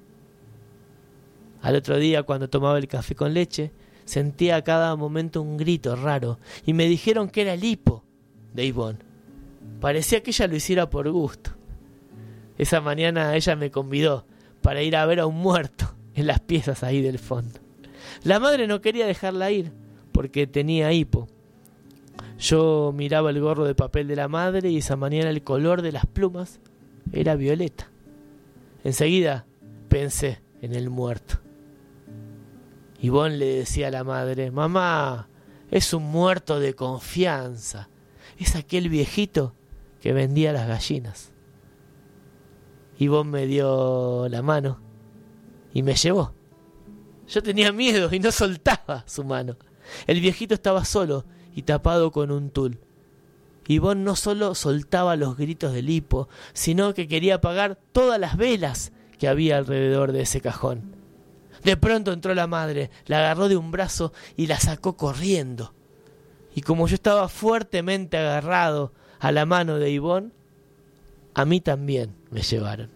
Al otro día, cuando tomaba el café con leche, sentía a cada momento un grito raro y me dijeron que era el hipo de Ivonne. Parecía que ella lo hiciera por gusto. Esa mañana ella me convidó para ir a ver a un muerto en las piezas ahí del fondo. La madre no quería dejarla ir porque tenía hipo. Yo miraba el gorro de papel de la madre y esa mañana el color de las plumas era violeta. Enseguida pensé en el muerto. Ivonne le decía a la madre: mamá, es un muerto de confianza. Es aquel viejito que vendía las gallinas. Ivonne me dio la mano y me llevó. Yo tenía miedo y no soltaba su mano. El viejito estaba solo y tapado con un tul. Ivonne no solo soltaba los gritos del hipo, sino que quería apagar todas las velas que había alrededor de ese cajón. De pronto entró la madre, la agarró de un brazo y la sacó corriendo. Y como yo estaba fuertemente agarrado a la mano de Ivonne, a mí también me llevaron.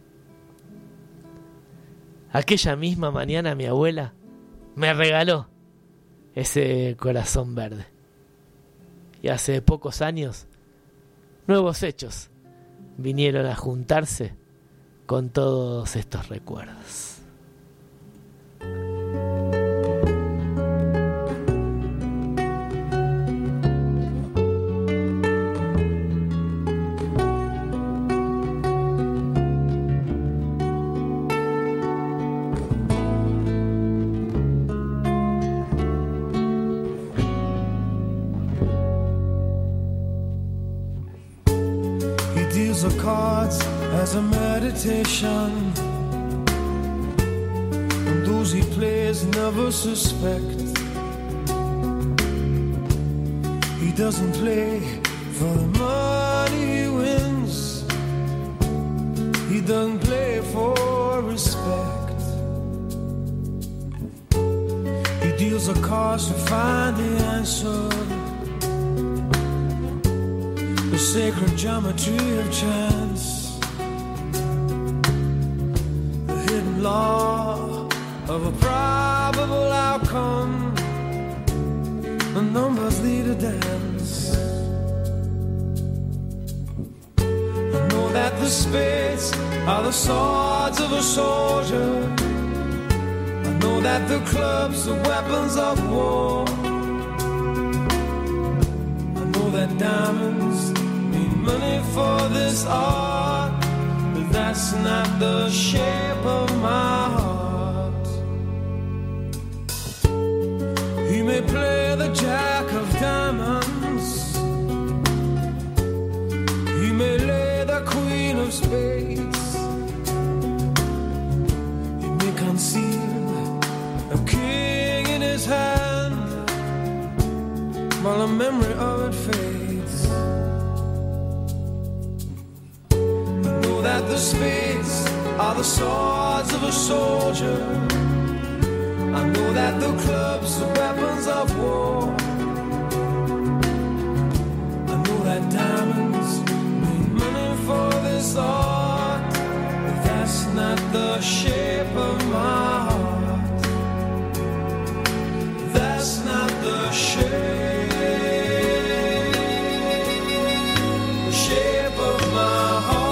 Aquella misma mañana mi abuela me regaló ese corazón verde. Y hace pocos años, nuevos hechos vinieron a juntarse con todos estos recuerdos. The cards as a meditation, and those he plays never suspect. He doesn't play for the money he wins, he doesn't play for respect. He deals the cards to find the answer, the sacred geometry of chance, the hidden law of a probable outcome. The numbers lead a dance. I know that the spades are the swords of a soldier. I know that the clubs are weapons of war. I know that diamonds money for this art, but that's not the shape of my heart. He may play the jack of diamonds, he may lay the queen of spades, he may conceal a king in his hand while the memory of it fades. That the spades are the swords of a soldier. I know that the clubs are weapons of war. I know that diamonds mean money for this art, but that's not the shape of my heart. That's not the shape of my heart.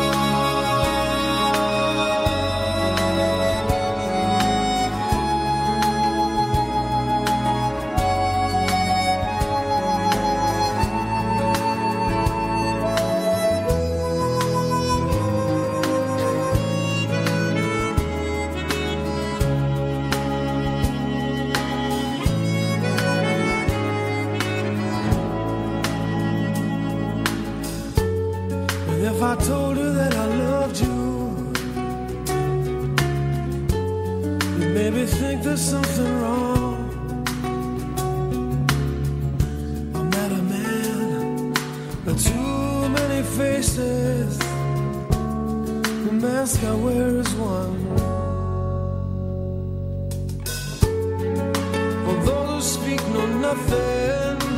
If I told her that I loved you, you'd maybe think there's something wrong. I'm not a man with too many faces. The mask I wear is one. For those who speak know nothing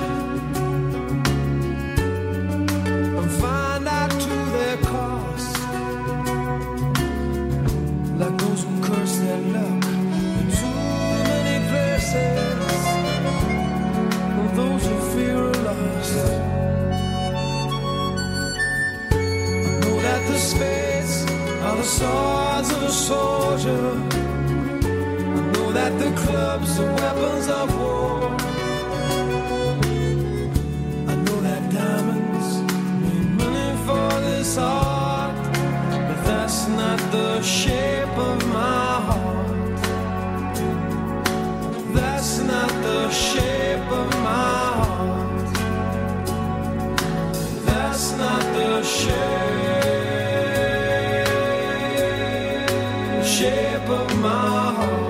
and find out to their cost, like those who curse their luck in too many places, or those who fear are lost. I know that the spades are the swords of a soldier. I know that the clubs are weapons of war. I know my heart.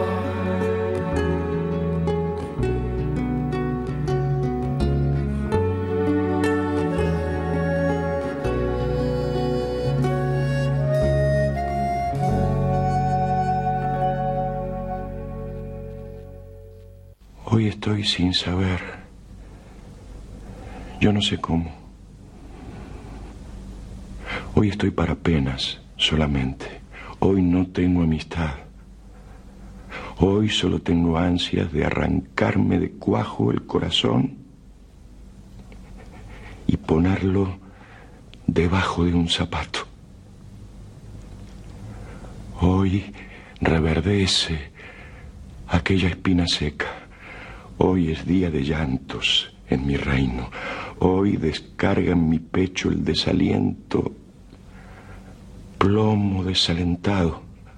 Hoy estoy sin saber. Yo no sé cómo. Hoy estoy para penas solamente. Hoy no tengo amistad. Hoy solo tengo ansias de arrancarme de cuajo el corazón y ponerlo debajo de un zapato. Hoy reverdece aquella espina seca. Hoy es día de llantos en mi reino. Hoy descarga en mi pecho el desaliento, plomo desalentado.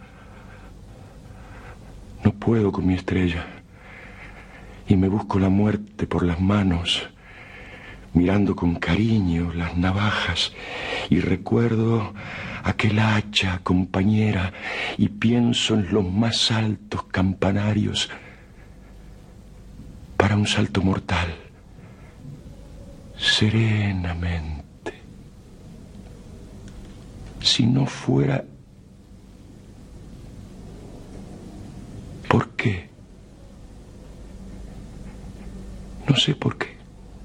No puedo con mi estrella y me busco la muerte por las manos, mirando con cariño las navajas, y recuerdo aquel hacha compañera y pienso en los más altos campanarios para un salto mortal, serenamente. Si no fuera... ¿Por qué? No sé por qué.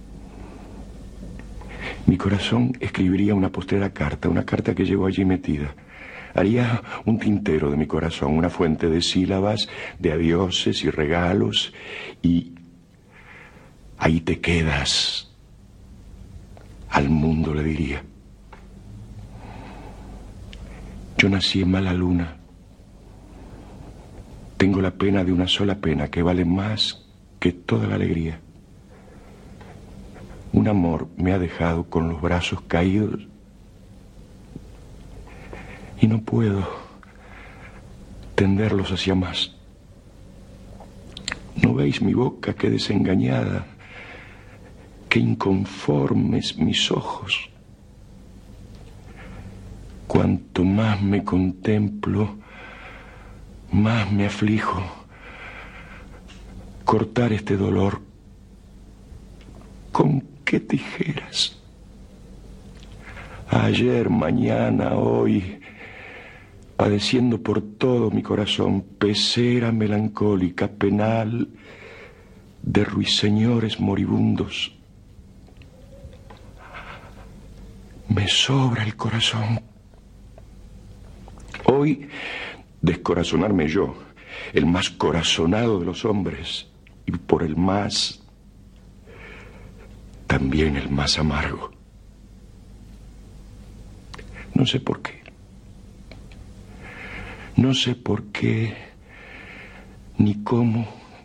Mi corazón escribiría una postrera carta, una carta que llevo allí metida. Haría un tintero de mi corazón, una fuente de sílabas, de adioses y regalos, y ahí te quedas. Al mundo le diría. Yo nací en mala luna. Tengo la pena de una sola pena que vale más que toda la alegría. Un amor me ha dejado con los brazos caídos y no puedo tenderlos hacia más. ¿No veis mi boca qué desengañada? Qué inconformes mis ojos. Cuanto más me contemplo, más me aflijo. Cortar este dolor, ¿con qué tijeras? Ayer, mañana, hoy, padeciendo por todo mi corazón, pecera melancólica, penal de ruiseñores moribundos. Me sobra el corazón. Hoy, descorazonarme yo, el más corazonado de los hombres, y por el más, también el más amargo. No sé por qué. No sé por qué, ni cómo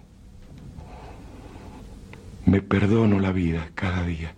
me perdono la vida cada día.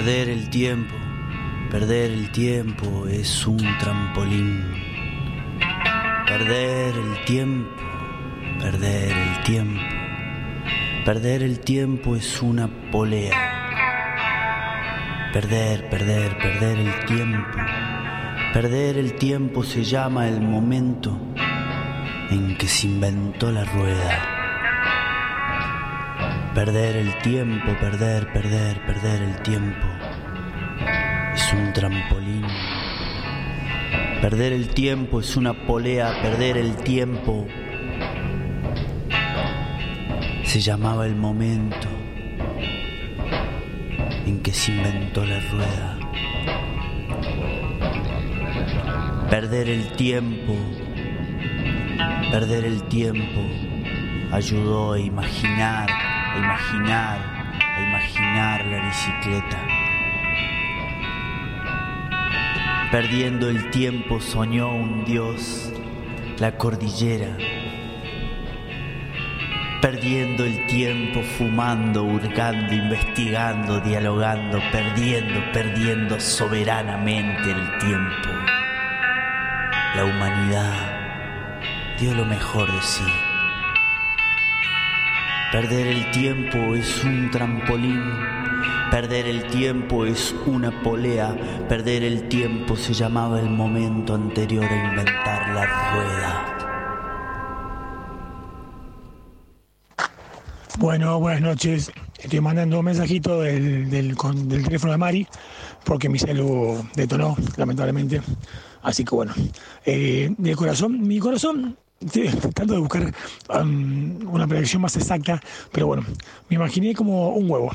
Perder el tiempo es un trampolín. Perder el tiempo es una polea. Perder el tiempo se llama el momento en que se inventó la rueda. Perder el tiempo es un trampolín. Perder el tiempo es una polea. Perder el tiempo se llamaba el momento en que se inventó la rueda. Perder el tiempo ayudó a imaginar la bicicleta. Perdiendo el tiempo soñó un dios la cordillera. Perdiendo el tiempo fumando, hurgando, investigando, dialogando, perdiendo soberanamente el tiempo. La humanidad dio lo mejor de sí. Perder el tiempo es un trampolín. Perder el tiempo es una polea. Perder el tiempo se llamaba el momento anterior a inventar la rueda. Bueno, buenas noches. Estoy mandando un mensajito del teléfono de Mari porque mi celu detonó, lamentablemente. Así que bueno, mi corazón, trato de buscar una predicción más exacta, pero bueno, me imaginé como un huevo.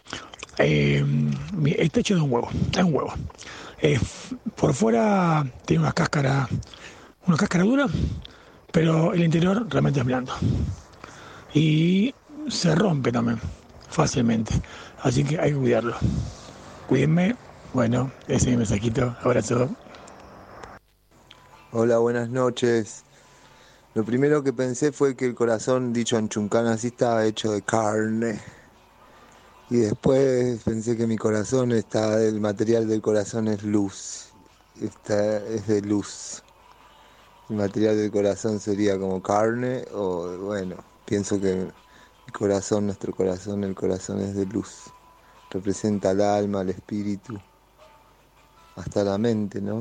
Está hecho de un huevo, es un huevo. Por fuera tiene una cáscara dura, pero el interior realmente es blando. Y se rompe también, fácilmente. Así que hay que cuidarlo. Cuídenme. Bueno, ese es mi mensajito. Abrazo. Hola, buenas noches. Lo primero que pensé fue que el corazón, dicho en chuncana así, estaba hecho de carne. Y después pensé que mi corazón el material del corazón es luz. Es de luz. El material del corazón sería como carne, o bueno, pienso que el corazón es de luz. Representa el alma, el espíritu, hasta la mente, ¿no?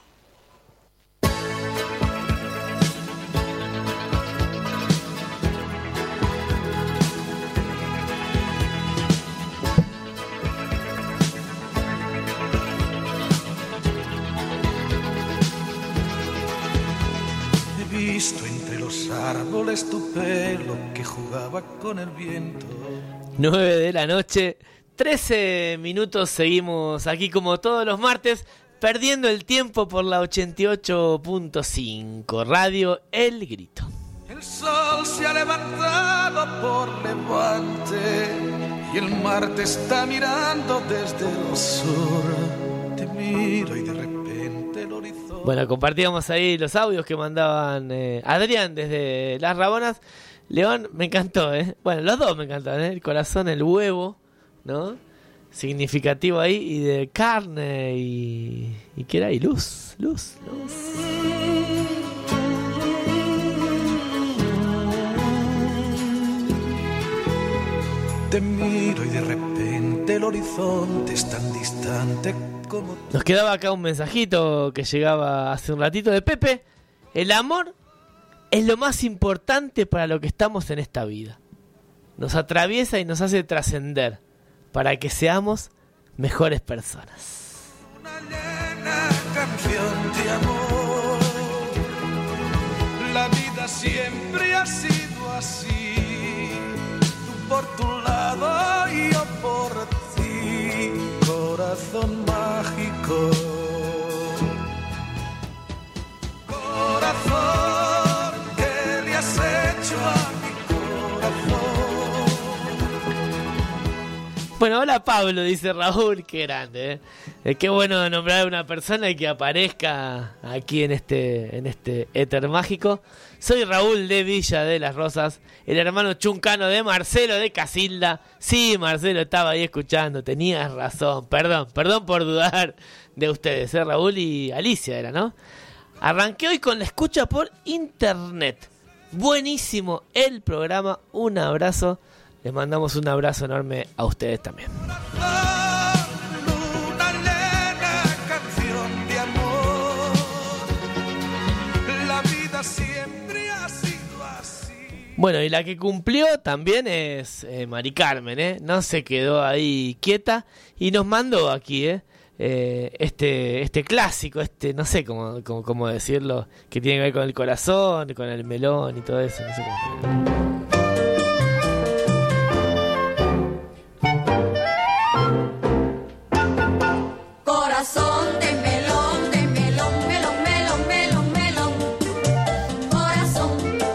Visto entre los árboles tu pelo que jugaba con el viento. 9 de la noche, 13 minutos, seguimos aquí como todos los martes, perdiendo el tiempo por la 88.5, Radio El Grito. El sol se ha levantado por levante y el mar te está mirando desde el sur. Te miro y de repente el horizonte. Bueno, compartíamos ahí los audios que mandaban Adrián desde Las Rabonas. León, me encantó, Bueno, los dos me encantaron, El corazón, el huevo, ¿no? Significativo ahí, y de carne y ¿qué era? Y luz. Te miro y de repente el horizonte es tan distante como... Nos quedaba acá un mensajito que llegaba hace un ratito de Pepe. El amor es lo más importante para lo que estamos en esta vida. Nos atraviesa y nos hace trascender para que seamos mejores personas. Una llena canción de amor. La vida siempre ha sido así. Tú por tu lado y yo por ti. Corazón mágico. Corazón, ¿qué le has hecho a mi corazón? Bueno, hola Pablo, dice Raúl, qué grande, qué bueno nombrar a una persona y que aparezca aquí en este éter mágico. Soy Raúl de Villa de las Rosas, el hermano chuncano de Marcelo de Casilda. Sí, Marcelo, estaba ahí escuchando, tenías razón, perdón por dudar de ustedes, Raúl y Alicia era, ¿no? Arranqué hoy con la escucha por internet. Buenísimo el programa, un abrazo. Les mandamos un abrazo enorme a ustedes también. Bueno, y la que cumplió también es Mari Carmen, no se quedó ahí quieta y nos mandó aquí este clásico, no sé cómo decirlo, que tiene que ver con el corazón, con el melón y todo eso, no sé cómo. Corazón de melón, melón, melón, melón, melón. Corazón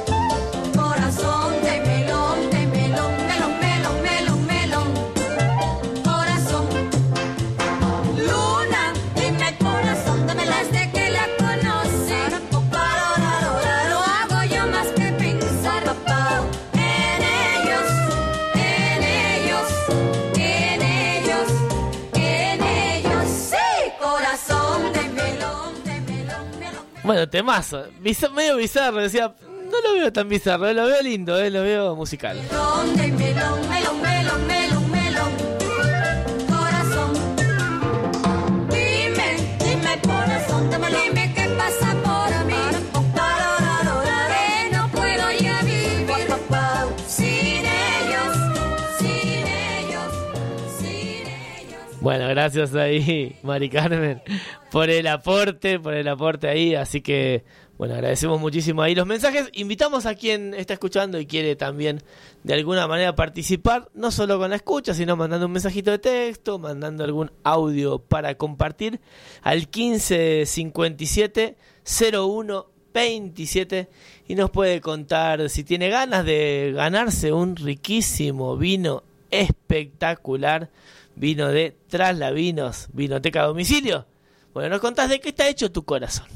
de melón, melón, melón, melón, melón. Corazón. Luna, dime corazón, dámela desde que la conocí. Lo hago yo más que pensar, papá. En ellos, en ellos, en ellos, en ellos. Sí, corazón de melón, melón. Bueno, temazo, medio bizarro, decía, no lo veo tan bizarro, lo veo lindo, lo veo musical. Melón de melón, melón, melón, melón, melón. Corazón. Dime corazón, dime qué pasa por mí. Que no puedo ya vivir sin ellos, sin ellos, sin ellos. Bueno, gracias ahí, Mari Carmen, por el aporte ahí, así que, bueno, agradecemos muchísimo ahí los mensajes. Invitamos a quien está escuchando y quiere también de alguna manera participar, no solo con la escucha, sino mandando un mensajito de texto, mandando algún audio para compartir al 1557 01 27 y nos puede contar si tiene ganas de ganarse un riquísimo vino espectacular, vino de Traslavinos, Vinoteca a Domicilio. Bueno, nos contás de qué está hecho tu corazón.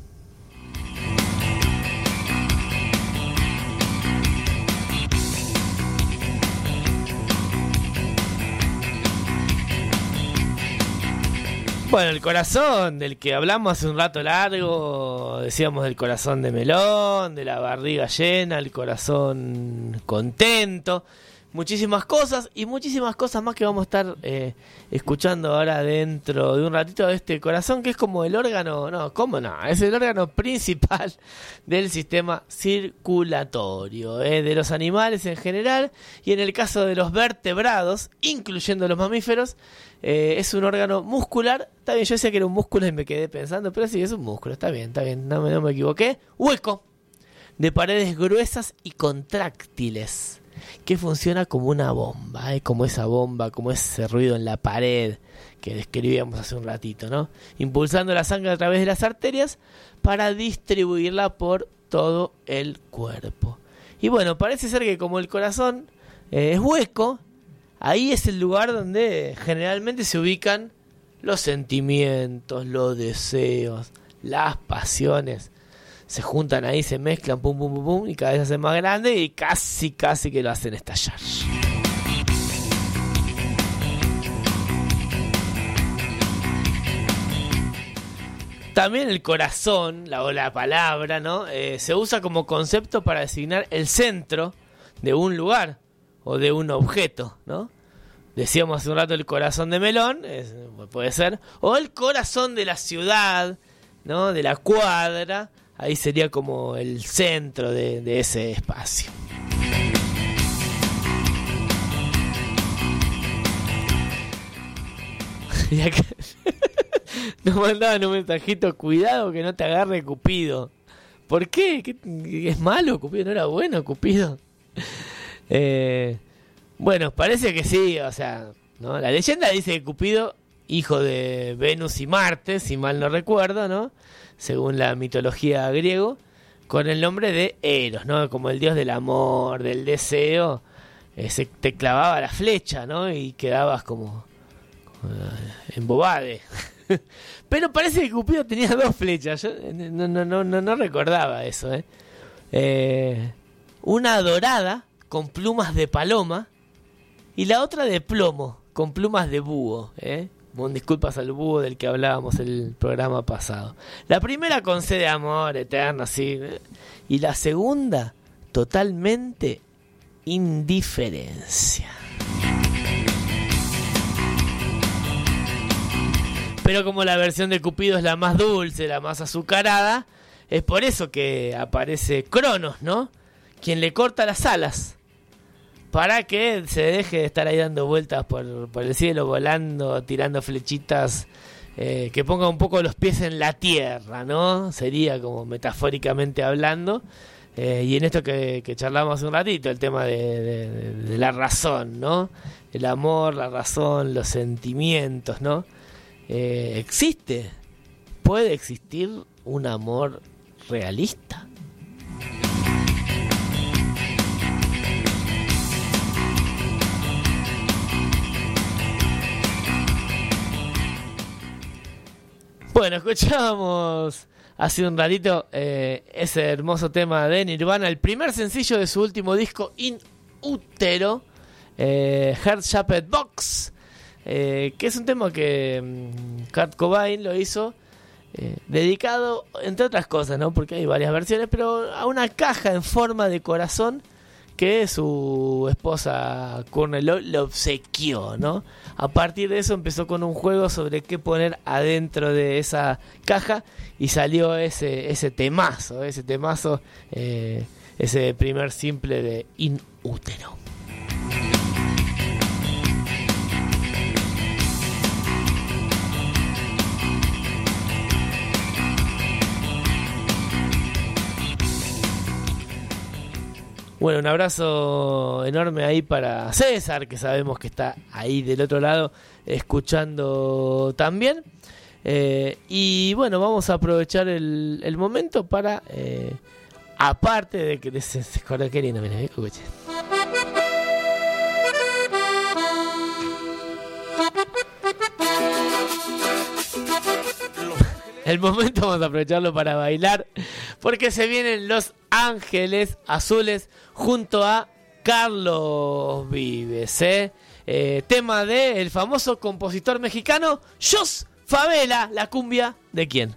Bueno, el corazón del que hablamos hace un rato largo, decíamos del corazón de melón, de la barriga llena, el corazón contento, muchísimas cosas y muchísimas cosas más que vamos a estar escuchando ahora dentro de un ratito de este corazón, que es como el órgano, es el órgano principal del sistema circulatorio, de los animales en general, y en el caso de los vertebrados, incluyendo los mamíferos, es un órgano muscular. Está bien, yo decía que era un músculo y me quedé pensando, pero sí, es un músculo, está bien, no me equivoqué. Hueco, de paredes gruesas y contráctiles, que funciona como una bomba, como esa bomba, como ese ruido en la pared que describíamos hace un ratito, ¿no? Impulsando la sangre a través de las arterias para distribuirla por todo el cuerpo. Y bueno, parece ser que como el corazón es hueco, ahí es el lugar donde generalmente se ubican los sentimientos, los deseos, las pasiones. Se juntan ahí, se mezclan, pum, pum, pum, pum, y cada vez se hacen más grandes y casi que lo hacen estallar. También el corazón, la palabra, ¿no? Se usa como concepto para designar el centro de un lugar o de un objeto, ¿no? Decíamos hace un rato el corazón de melón, puede ser, o el corazón de la ciudad, ¿no? De la cuadra. Ahí sería como el centro de ese espacio. Y acá nos mandaban un mensajito: cuidado que no te agarre Cupido. ¿Por qué? ¿Es malo Cupido? ¿No era bueno Cupido? Bueno, parece que sí, o sea, ¿no? La leyenda dice que Cupido, hijo de Venus y Marte, si mal no recuerdo, ¿no? Según la mitología griego, con el nombre de Eros, ¿no? Como el dios del amor, del deseo, te clavaba la flecha, ¿no? Y quedabas como embobade. Pero parece que Cupido tenía 2 flechas. Yo no recordaba eso, una dorada con plumas de paloma y la otra de plomo con plumas de búho, Con disculpas al búho del que hablábamos el programa pasado. La primera con sed de amor eterno, así, y la segunda totalmente indiferencia. Pero como la versión de Cupido es la más dulce, la más azucarada, es por eso que aparece Cronos, ¿no? Quien le corta las alas para que se deje de estar ahí dando vueltas por el cielo, volando, tirando flechitas, que ponga un poco los pies en la tierra, ¿no? Sería como metafóricamente hablando. Y en esto que charlamos hace un ratito, el tema de la razón, ¿no? El amor, la razón, los sentimientos, ¿no? ¿Puede existir un amor realista? Bueno, escuchábamos hace un ratito ese hermoso tema de Nirvana, el primer sencillo de su último disco, In Utero, Heart Shaped Box, que es un tema que Kurt Cobain lo hizo dedicado, entre otras cosas, ¿no? Porque hay varias versiones, pero a una caja en forma de corazón que su esposa Courtney Love le obsequió, ¿no? A partir de eso empezó con un juego sobre qué poner adentro de esa caja y salió ese temazo, ese primer simple de In Utero. Bueno, un abrazo enorme ahí para César, que sabemos que está ahí del otro lado escuchando también. Y bueno, vamos a aprovechar el momento para, aparte de que se acuerda qué lindo, miren, escuchen. El momento vamos a aprovecharlo para bailar, porque se vienen Los Ángeles Azules junto a Carlos Vives, tema del famoso compositor mexicano Jos Favela. La cumbia, ¿de quién?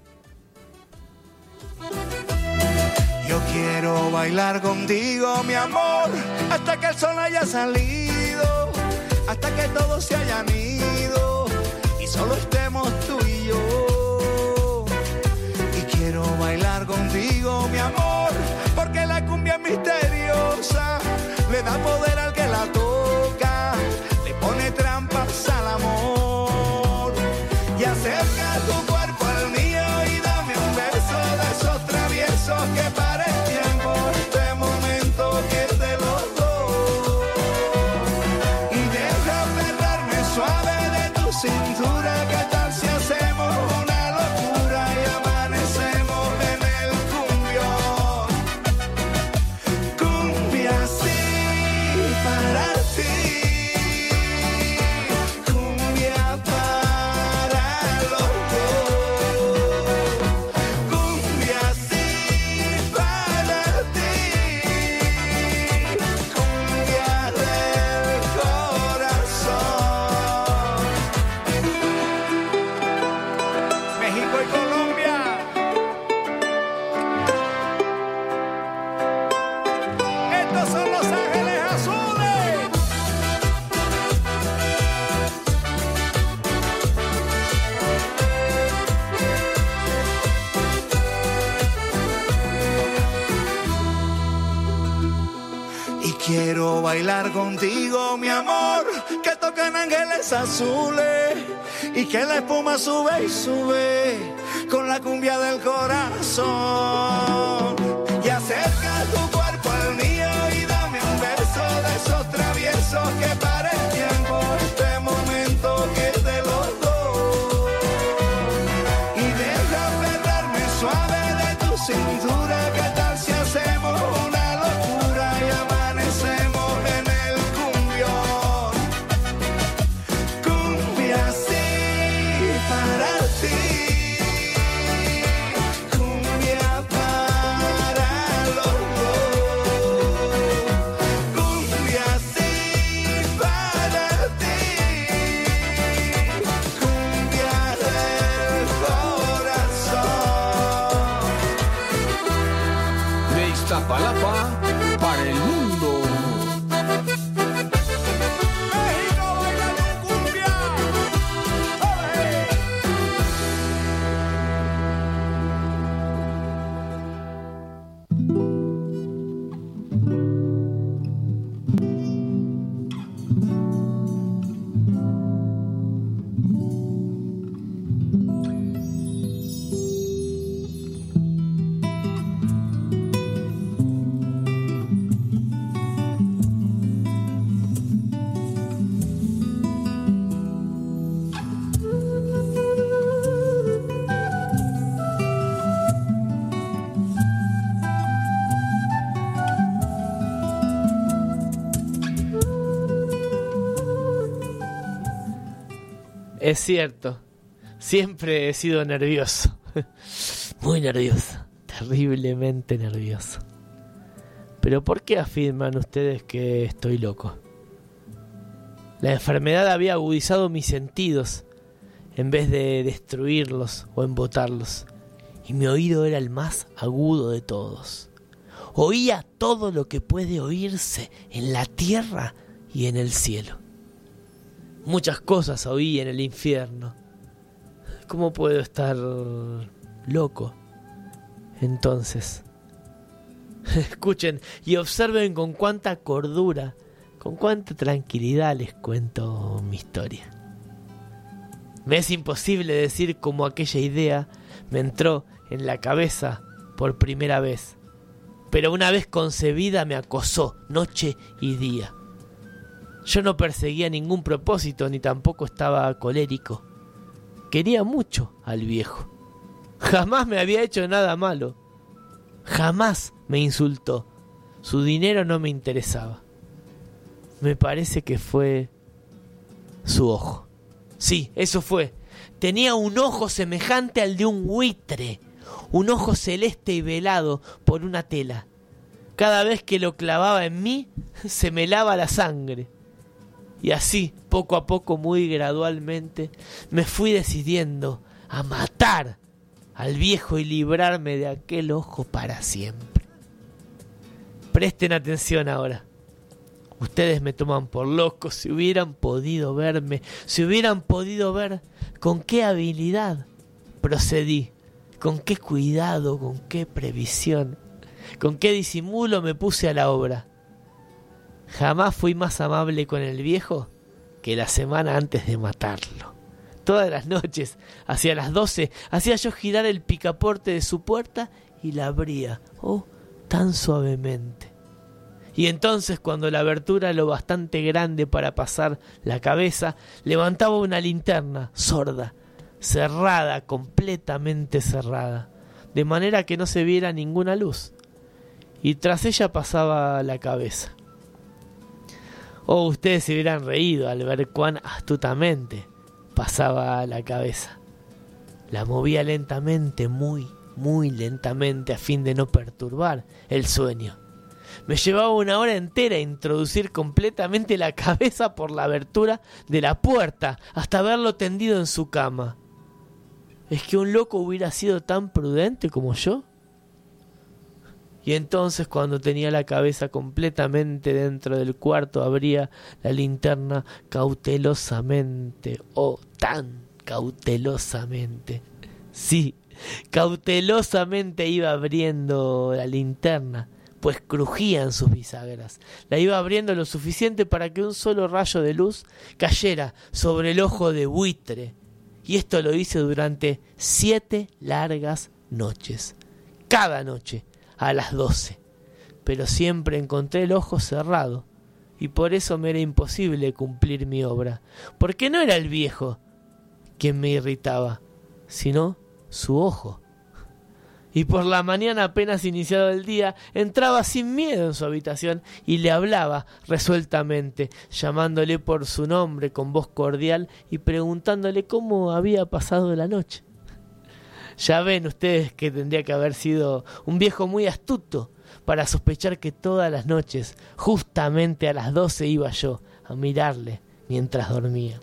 Yo quiero bailar contigo, mi amor, hasta que el sol haya salido, hasta que todos se hayan ido y solo estemos tú y yo. Y quiero bailar contigo, mi amor, porque la cumbia es misteriosa, le da poder al que la toca, le pone trampas al amor. Y acerca tu cuerpo al mío y dame un beso de esos traviesos que para el tiempo, este momento que es de los dos. Y deja aferrarme suave de tu cintura, ¿qué tal si hacemos una locura y amanecemos en el cumbión? Cumbia sí para ti, cumbia para los dos, cumbia sí para ti, cumbia del corazón. México y Colombia, estos son Los Ángeles Azules. Y quiero bailar contigo, mi amor, que toquen ángeles azules y que la espuma sube y sube con la cumbia del corazón. Y acerca tu cuerpo al mío y dame un beso de esos traviesos que para el tiempo, este momento que es de los dos. Y deja aferrarme suave de tu cintura, ¿qué tal si hacemos una locura y amanecemos en el Iztapalapa para el mundo. México bailando cumbia. ¡Ole! Es cierto, siempre he sido nervioso, muy nervioso, terriblemente nervioso. Pero ¿por qué afirman ustedes que estoy loco? La enfermedad había agudizado mis sentidos en vez de destruirlos o embotarlos, y mi oído era el más agudo de todos. Oía todo lo que puede oírse en la tierra y en el cielo. Muchas cosas oí en el infierno. ¿Cómo puedo estar loco? Entonces, escuchen y observen con cuánta cordura, con cuánta tranquilidad les cuento mi historia. Me es imposible decir cómo aquella idea me entró en la cabeza por primera vez, pero una vez concebida me acosó noche y día. Yo no perseguía ningún propósito ni tampoco estaba colérico. Quería mucho al viejo. Jamás me había hecho nada malo. Jamás me insultó. Su dinero no me interesaba. Me parece que fue su ojo. Sí, eso fue. Tenía un ojo semejante al de un buitre. Un ojo celeste y velado por una tela. Cada vez que lo clavaba en mí, se me helaba la sangre. Y así, poco a poco, muy gradualmente, me fui decidiendo a matar al viejo y librarme de aquel ojo para siempre. Presten atención ahora. Ustedes me toman por loco. Si hubieran podido verme, si hubieran podido ver con qué habilidad procedí, con qué cuidado, con qué previsión, con qué disimulo me puse a la obra. Jamás fui más amable con el viejo que la semana antes de matarlo. Todas las noches, hacia las 12, hacía yo girar el picaporte de su puerta y la abría, oh, tan suavemente. Y entonces, cuando la abertura era lo bastante grande para pasar la cabeza, levantaba una linterna sorda, cerrada, completamente cerrada, de manera que no se viera ninguna luz, y tras ella pasaba la cabeza. Oh, ustedes se hubieran reído al ver cuán astutamente pasaba la cabeza. La movía lentamente, muy lentamente, a fin de no perturbar el sueño. Me llevaba una hora entera introducir completamente la cabeza por la abertura de la puerta hasta verlo tendido en su cama. ¿Es que un loco hubiera sido tan prudente como yo? Y entonces, cuando tenía la cabeza completamente dentro del cuarto, abría la linterna cautelosamente. Oh, tan cautelosamente. Sí, cautelosamente iba abriendo la linterna, pues crujían sus bisagras. La iba abriendo lo suficiente para que un solo rayo de luz cayera sobre el ojo de buitre. Y esto lo hice durante 7 largas noches. Cada noche a las 12, pero siempre encontré el ojo cerrado, y por eso me era imposible cumplir mi obra, porque no era el viejo quien me irritaba, sino su ojo. Y por la mañana, apenas iniciado el día, entraba sin miedo en su habitación y le hablaba resueltamente, llamándole por su nombre con voz cordial y preguntándole cómo había pasado la noche. Ya ven ustedes que tendría que haber sido un viejo muy astuto para sospechar que todas las noches, justamente a las 12, iba yo a mirarle mientras dormía.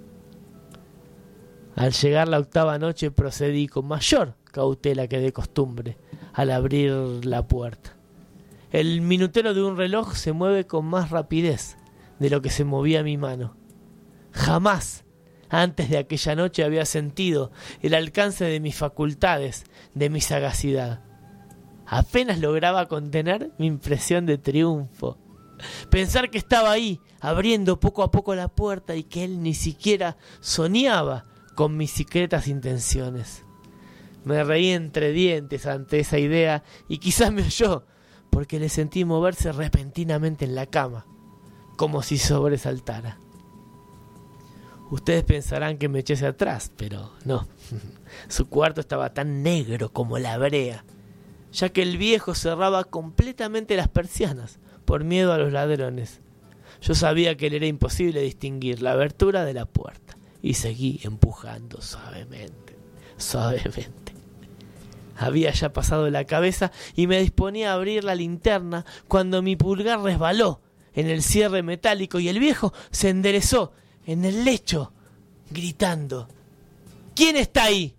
Al llegar la 8ª noche procedí con mayor cautela que de costumbre al abrir la puerta. El minutero de un reloj se mueve con más rapidez de lo que se movía mi mano. Jamás antes de aquella noche había sentido el alcance de mis facultades, de mi sagacidad. Apenas lograba contener mi impresión de triunfo. Pensar que estaba ahí, abriendo poco a poco la puerta y que él ni siquiera soñaba con mis secretas intenciones. Me reí entre dientes ante esa idea y quizás me oyó, porque le sentí moverse repentinamente en la cama, como si sobresaltara. Ustedes pensarán que me eché hacia atrás, pero no. Su cuarto estaba tan negro como la brea, ya que el viejo cerraba completamente las persianas por miedo a los ladrones. Yo sabía que le era imposible distinguir la abertura de la puerta y seguí empujando suavemente. Había ya pasado la cabeza y me disponía a abrir la linterna cuando mi pulgar resbaló en el cierre metálico y el viejo se enderezó en el lecho, gritando: ¿Quién está ahí?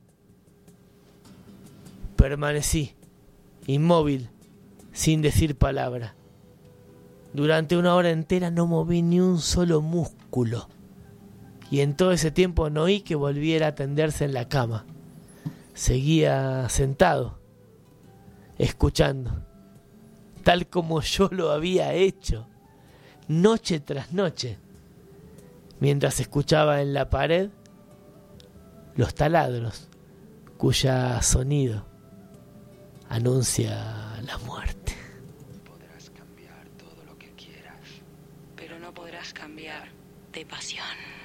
Permanecí, inmóvil, sin decir palabra. Durante 1 hora entera no moví ni un solo músculo, y en todo ese tiempo no oí que volviera a tenderse en la cama. Seguía sentado, escuchando, tal como yo lo había hecho, noche tras noche, mientras escuchaba en la pared los taladros, cuya sonido anuncia la muerte. Podrás cambiar todo lo que quieras, pero no podrás cambiar de pasión.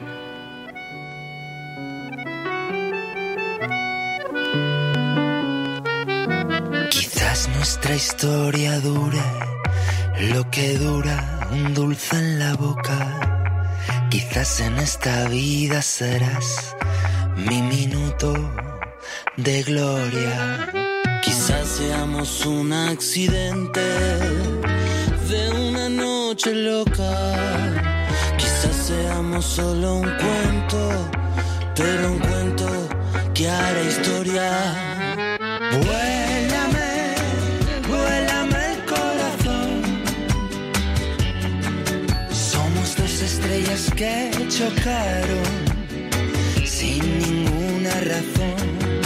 Quizás nuestra historia dure lo que dura un dulce en la boca. Quizás en esta vida serás mi minuto de gloria. Quizás seamos un accidente de una noche loca. Quizás seamos solo un cuento, pero un cuento que hará historia. Vuélame, vuélame el corazón. Somos 2 estrellas que chocaron sin ninguna razón.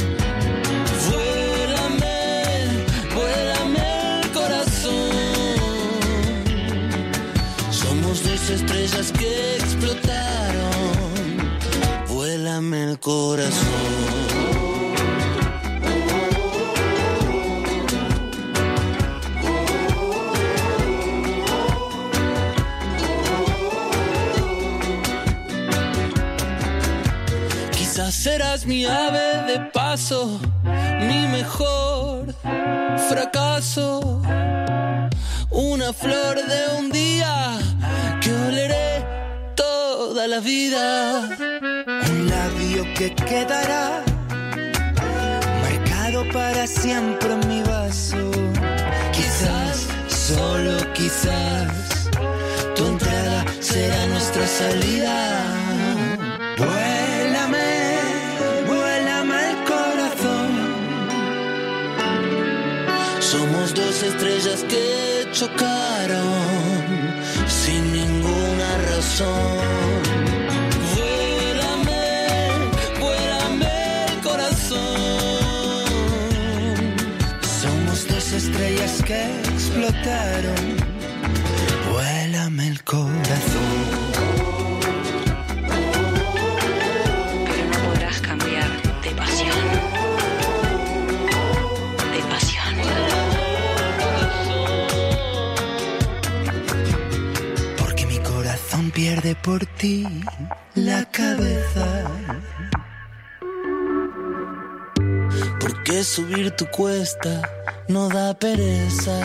Vuélame, vuélame el corazón. Somos 2 estrellas que explotaron. Vuélame el corazón. Serás mi ave de paso, mi mejor fracaso, una flor de un día que oleré toda la vida, un labio que quedará marcado para siempre en mi vaso. Quizás, solo quizás, tu entrada será nuestra salida. Somos 2 estrellas que chocaron sin ninguna razón. Vuélame, vuélame el corazón. Somos 2 estrellas que explotaron. Vuélame el corazón. Pero no podrás cambiar de pasión. Pierde por ti la cabeza. Porque subir tu cuesta no da pereza.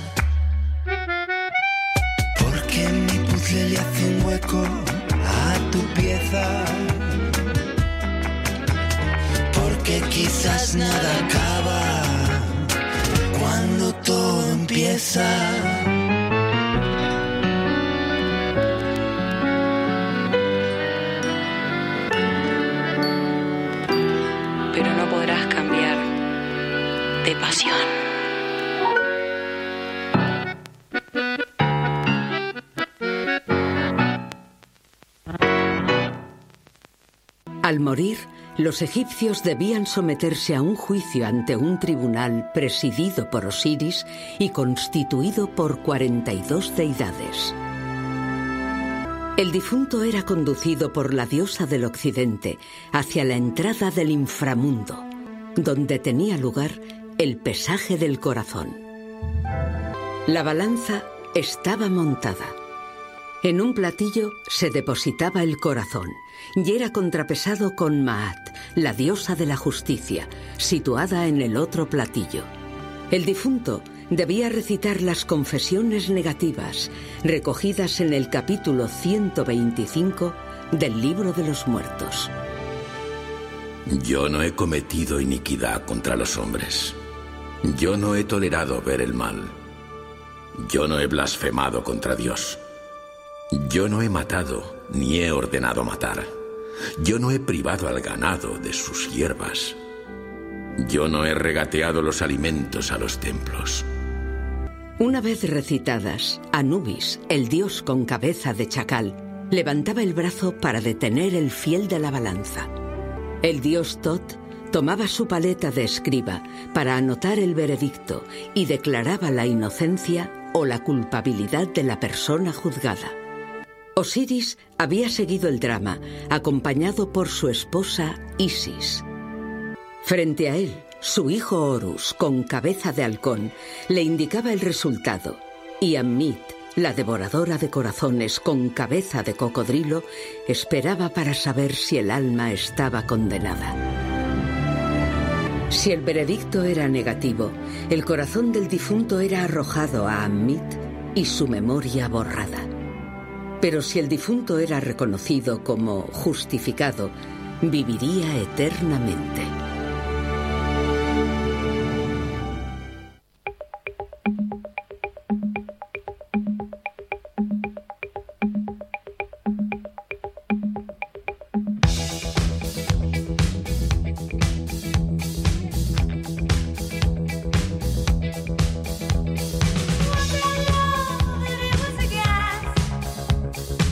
Porque mi puzzle le hace un hueco a tu pieza. Porque quizás nada acaba cuando todo empieza. De pasión. Al morir, los egipcios debían someterse a un juicio ante un tribunal presidido por Osiris y constituido por 42 deidades. El difunto era conducido por la diosa del occidente hacia la entrada del inframundo, donde tenía lugar el pesaje del corazón. La balanza estaba montada. En un platillo se depositaba el corazón y era contrapesado con Maat, la diosa de la justicia, situada en el otro platillo. El difunto debía recitar las confesiones negativas recogidas en el capítulo 125 del Libro de los Muertos. Yo no he cometido iniquidad contra los hombres. Yo no he tolerado ver el mal. Yo no he blasfemado contra Dios. Yo no he matado ni he ordenado matar. Yo no he privado al ganado de sus hierbas. Yo no he regateado los alimentos a los templos. Una vez recitadas, Anubis, el dios con cabeza de chacal, levantaba el brazo para detener el fiel de la balanza. El dios Tot tomaba su paleta de escriba para anotar el veredicto y declaraba la inocencia o la culpabilidad de la persona juzgada. Osiris había seguido el drama, acompañado por su esposa Isis. Frente a él, su hijo Horus, con cabeza de halcón, le indicaba el resultado, y Ammit, la devoradora de corazones con cabeza de cocodrilo, esperaba para saber si el alma estaba condenada. Si el veredicto era negativo, el corazón del difunto era arrojado a Ammit y su memoria borrada. Pero si el difunto era reconocido como justificado, viviría eternamente.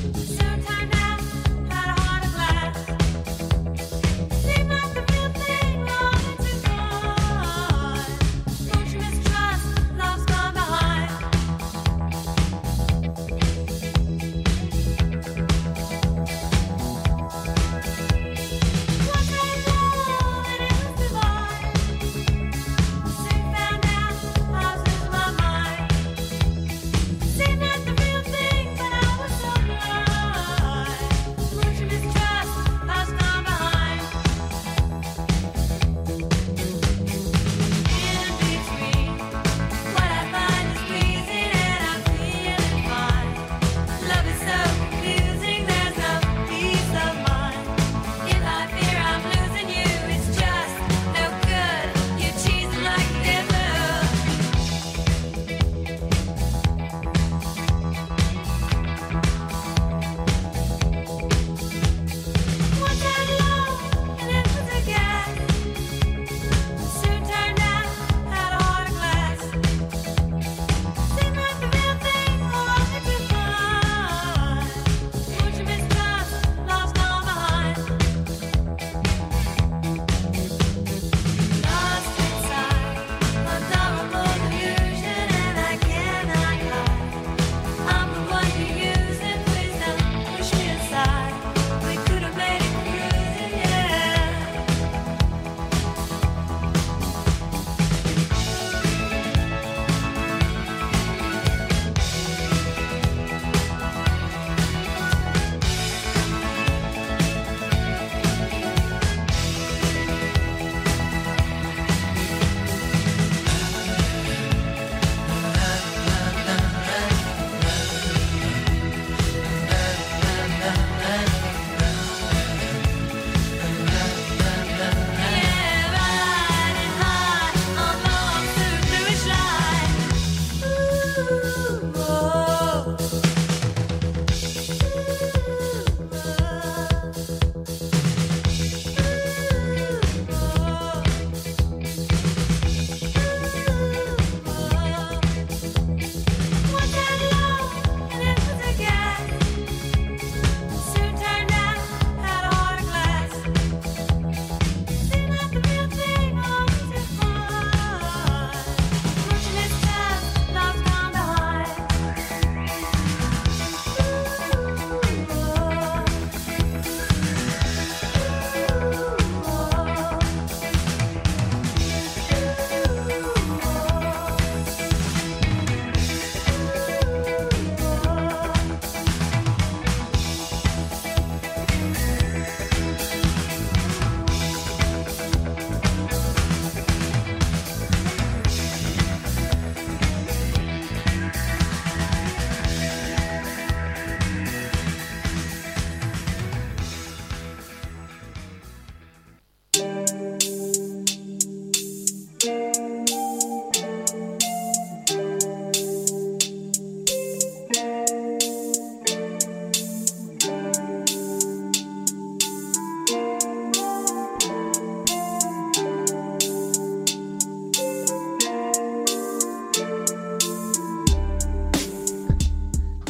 Seemed like the real thing.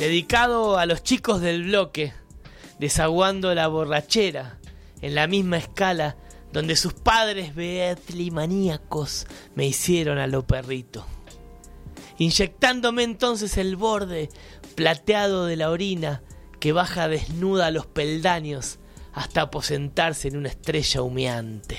dedicado a los chicos del bloque, desaguando la borrachera en la misma escala donde sus padres beatlimaníacos me hicieron a lo perrito, inyectándome entonces el borde plateado de la orina que baja desnuda los peldaños hasta aposentarse en una estrella humeante.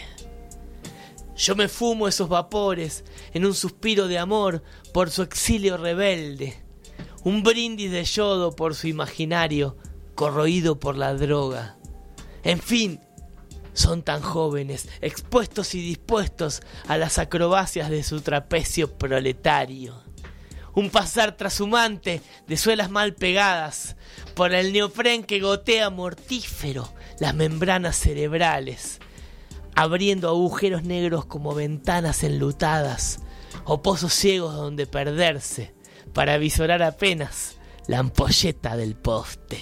Yo me fumo esos vapores en un suspiro de amor por su exilio rebelde, un brindis de yodo por su imaginario corroído por la droga. En fin, son tan jóvenes, expuestos y dispuestos a las acrobacias de su trapecio proletario. Un pasar trashumante de suelas mal pegadas por el neopren que gotea mortífero las membranas cerebrales, abriendo agujeros negros como ventanas enlutadas o pozos ciegos donde perderse para visorar apenas la ampolleta del poste.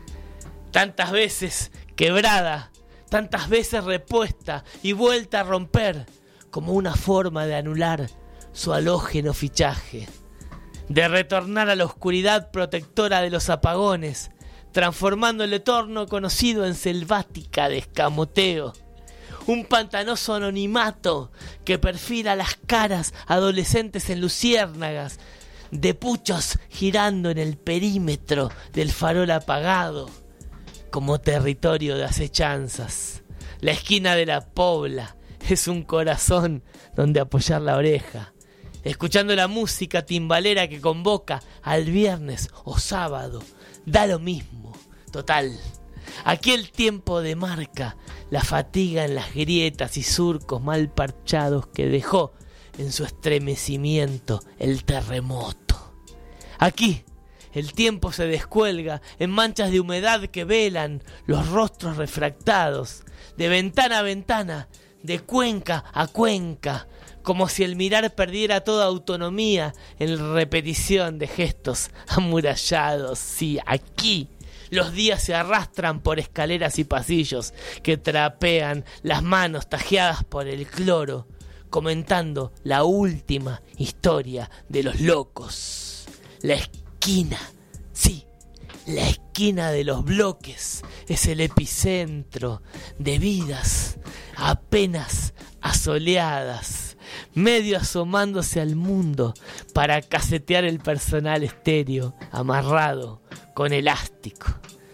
Tantas veces quebrada, tantas veces repuesta y vuelta a romper como una forma de anular su halógeno fichaje, de retornar a la oscuridad protectora de los apagones, transformando el etorno conocido en selvática de escamoteo, un pantanoso anonimato que perfila las caras adolescentes en luciérnagas, de puchos girando en el perímetro del farol apagado, como territorio de acechanzas. La esquina de la pobla es un corazón donde apoyar la oreja, escuchando la música timbalera que convoca al viernes o sábado. Da lo mismo, total. Aquí el tiempo demarca la fatiga en las grietas y surcos mal parchados que dejó en su estremecimiento el terremoto. Aquí el tiempo se descuelga en manchas de humedad que velan los rostros refractados, de ventana a ventana, de cuenca a cuenca, como si el mirar perdiera toda autonomía en repetición de gestos amurallados. Sí, aquí los días se arrastran por escaleras y pasillos que trapean las manos tajeadas por el cloro, comentando la última historia de los locos. La esquina, sí, la esquina de los bloques es el epicentro de vidas apenas asoleadas, medio asomándose al mundo para casetear el personal estéreo amarrado con elástico.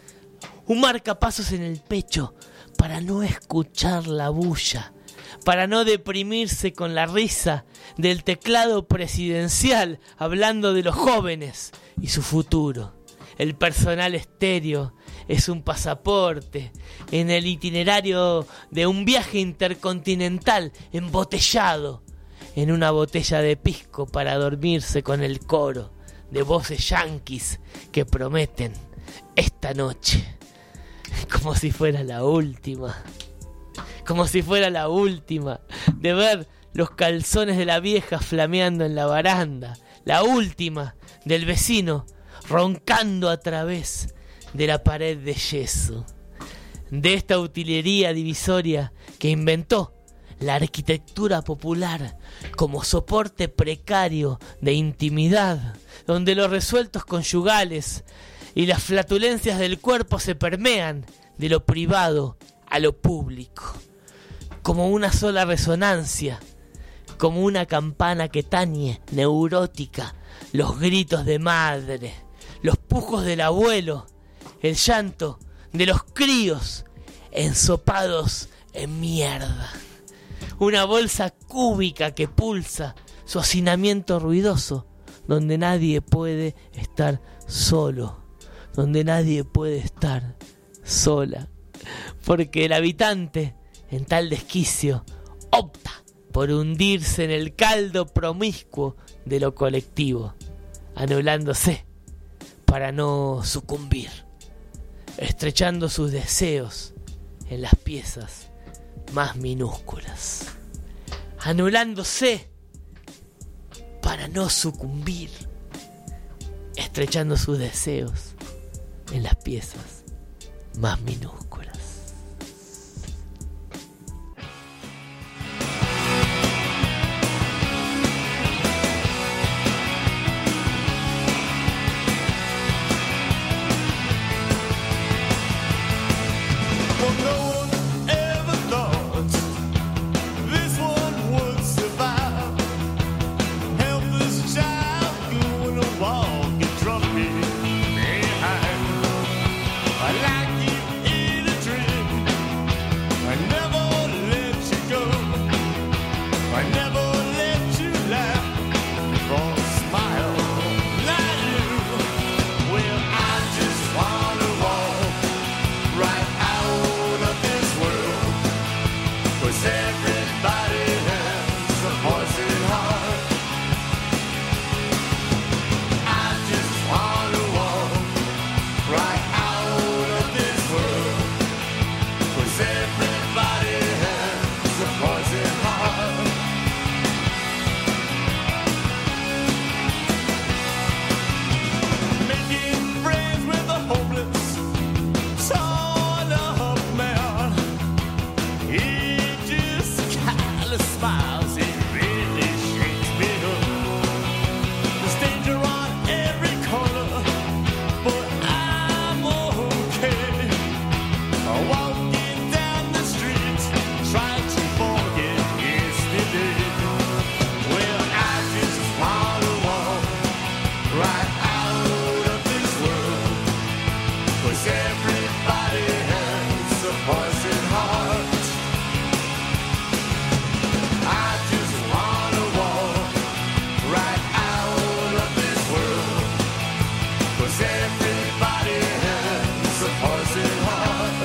Un marcapasos en el pecho para no escuchar la bulla, para no deprimirse con la risa del teclado presidencial hablando de los jóvenes y su futuro. El personal estéreo es un pasaporte en el itinerario de un viaje intercontinental embotellado en una botella de pisco para dormirse con el coro de voces yanquis que prometen esta noche, como si fuera la última, de ver los calzones de la vieja flameando en la baranda, la última del vecino roncando a través de la pared de yeso, de esta utilería divisoria que inventó la arquitectura popular como soporte precario de intimidad, donde los resueltos conyugales y las flatulencias del cuerpo se permean de lo privado a lo público, como una sola resonancia, como una campana que tañe neurótica los gritos de madre, los pujos del abuelo, el llanto de los críos ensopados en mierda. Una bolsa cúbica que pulsa su hacinamiento ruidoso, donde nadie puede estar solo, donde nadie puede estar sola, porque el habitante en tal desquicio opta por hundirse en el caldo promiscuo de lo colectivo, anulándose para no sucumbir, estrechando sus deseos en las piezas más minúsculas, anulándose para no sucumbir, estrechando sus deseos en las piezas más minúsculas. never let you laugh or smile like you. Well, I just wanna walk right out of this world, 'cause everybody has a poison heart. I just wanna walk right out of this world, 'cause everybody has a poison heart. Making friends with the hopeless, torn up man. He just kinda smiles, it really shakes me up. There's danger on every corner, but I'm okay. Walking down the street, trying to forget yesterday. Well, I just wanna walk right out of this world, 'cause everybody has a poison heart. I just wanna walk right out of this world, 'cause everybody has a poison heart.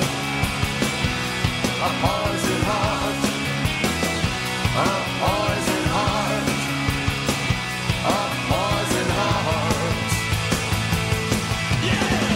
A poison heart. A poison heart. A poison heart. Yeah!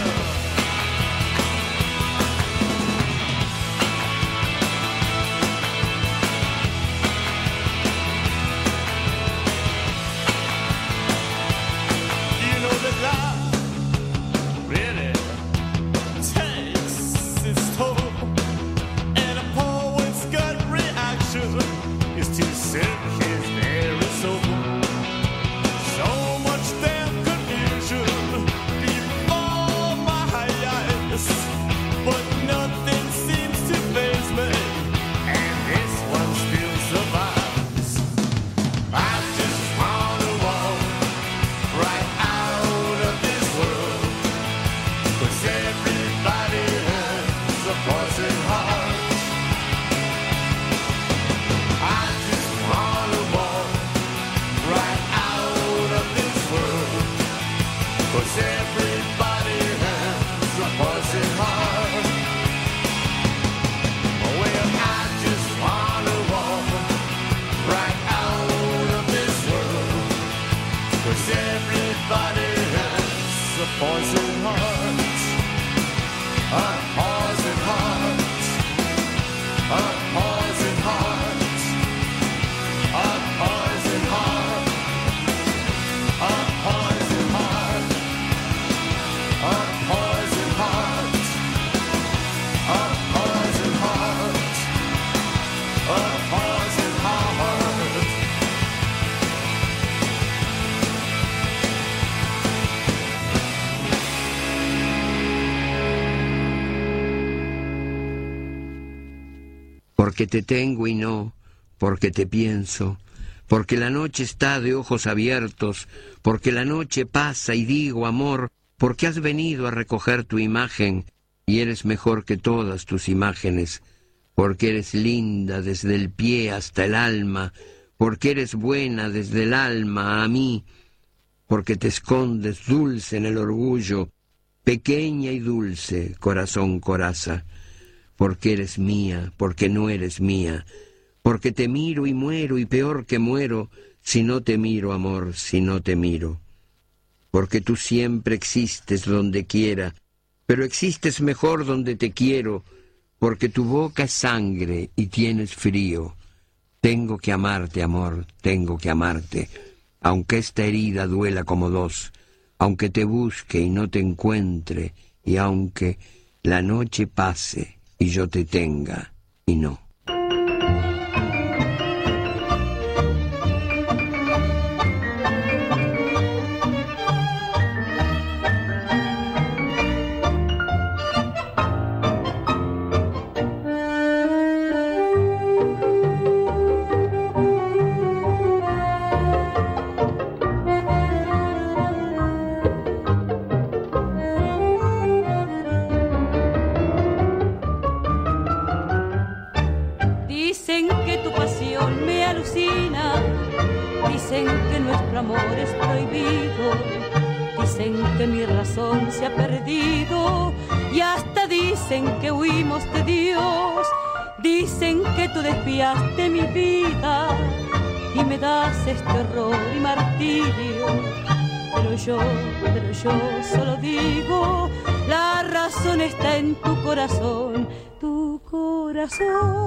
You know that love really takes its toll, and a poet's gut reaction is to sip his very soul. So much damn confusion before my eyes, but nothing seems to faze me, and this one still survives. I just wanna walk right out of this world, 'cause everybody has a poison heart. I just wanna walk right out of this world, 'cause everybody has a poison heart. Well, I just wanna walk right out of this world, 'cause everybody has a poison heart. A poison heart. A poison heart. A poison heart. A poison heart. A poison heart. A poison heart. A poison heart. Porque te tengo y no, porque te pienso, porque la noche está de ojos abiertos, porque la noche pasa y digo amor, porque has venido a recoger tu imagen y eres mejor que todas tus imágenes, porque eres linda desde el pie hasta el alma, porque eres buena desde el alma a mí, porque te escondes dulce en el orgullo, pequeña y dulce, corazón coraza, porque eres mía, porque no eres mía, porque te miro y muero y peor que muero, si no te miro, amor, si no te miro. Porque tú siempre existes donde quiera, pero existes mejor donde te quiero, porque tu boca es sangre y tienes frío. Tengo que amarte, amor, tengo que amarte, aunque esta herida duela como dos, aunque te busque y no te encuentre, y aunque la noche pase y yo te tenga y no. dicen que nuestro amor es prohibido, dicen que mi razón se ha perdido y hasta dicen que huimos de Dios. Dicen que tú desviaste mi vida y me das este horror y martirio. Pero yo solo digo, la razón está en tu corazón. Tu corazón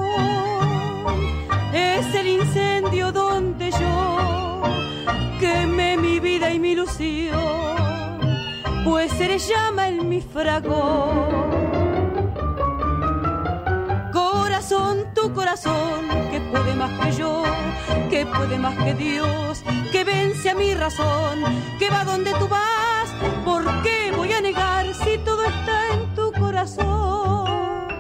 es el incendio donde yo quemé mi vida y mi ilusión, pues eres llama en mi fragor. Corazón, tu corazón, que puede más que yo, que puede más que Dios, que vence a mi razón, que va donde tú vas. ¿Por qué voy a negar si todo está en tu corazón?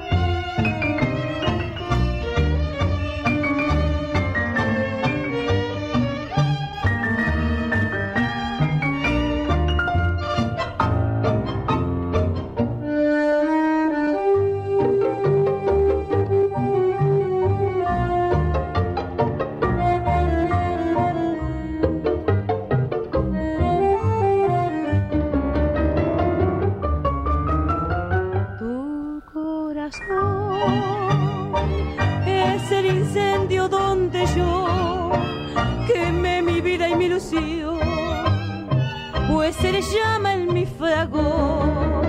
Es el incendio donde yo quemé mi vida y mi ilusión, pues eres llama en mi fragor.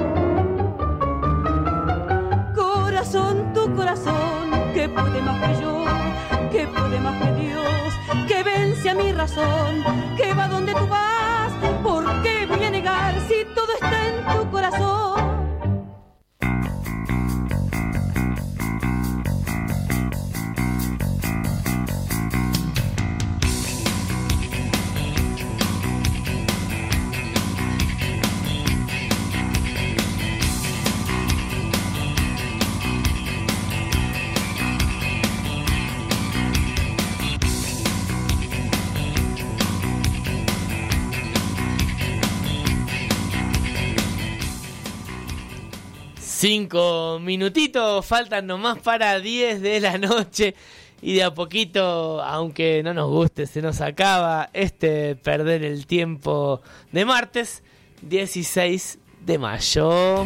Corazón, tu corazón, que puede más que yo, que puede más que Dios, que vence a mi razón, que va donde tú vas. ¿Por qué voy a negar si todo está en tu corazón? Cinco minutitos, faltan nomás para 10 de la noche y de a poquito, aunque no nos guste, se nos acaba este perder el tiempo de martes 16 de mayo.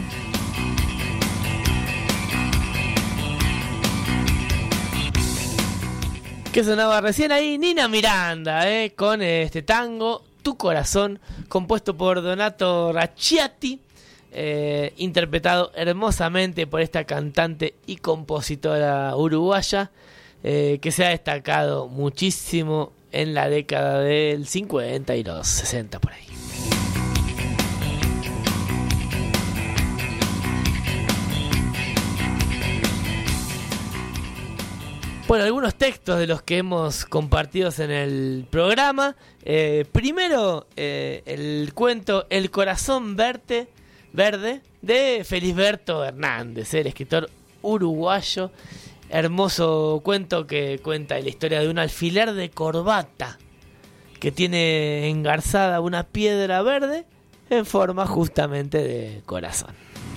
¿Qué sonaba recién ahí? Nina Miranda, con este tango, Tu Corazón, compuesto por Donato Racciatti. Interpretado hermosamente por esta cantante y compositora uruguaya, que se ha destacado muchísimo en la década del 50 y los 60 por ahí. Bueno, algunos textos de los que hemos compartido en el programa. Primero, el cuento El corazón verde de Felisberto Hernández, el escritor uruguayo. Hermoso cuento que cuenta la historia de un alfiler de corbata que tiene engarzada una piedra verde en forma justamente de corazón.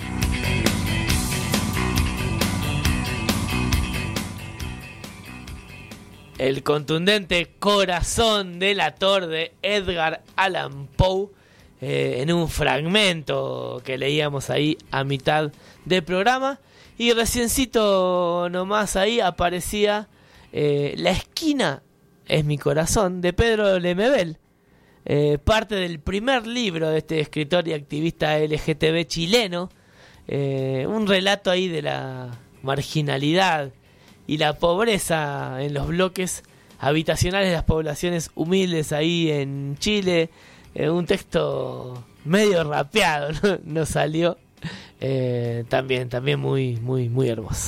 El contundente Corazón delator de Edgar Allan Poe, en un fragmento que leíamos ahí a mitad del programa. Y reciencito nomás ahí aparecía La esquina es mi corazón, de Pedro Lemebel, parte del primer libro de este escritor y activista LGTB chileno. Un relato ahí de la marginalidad y la pobreza en los bloques habitacionales de las poblaciones humildes ahí en Chile. Un texto medio rapeado, ¿no? Nos salió también muy, muy, muy hermoso.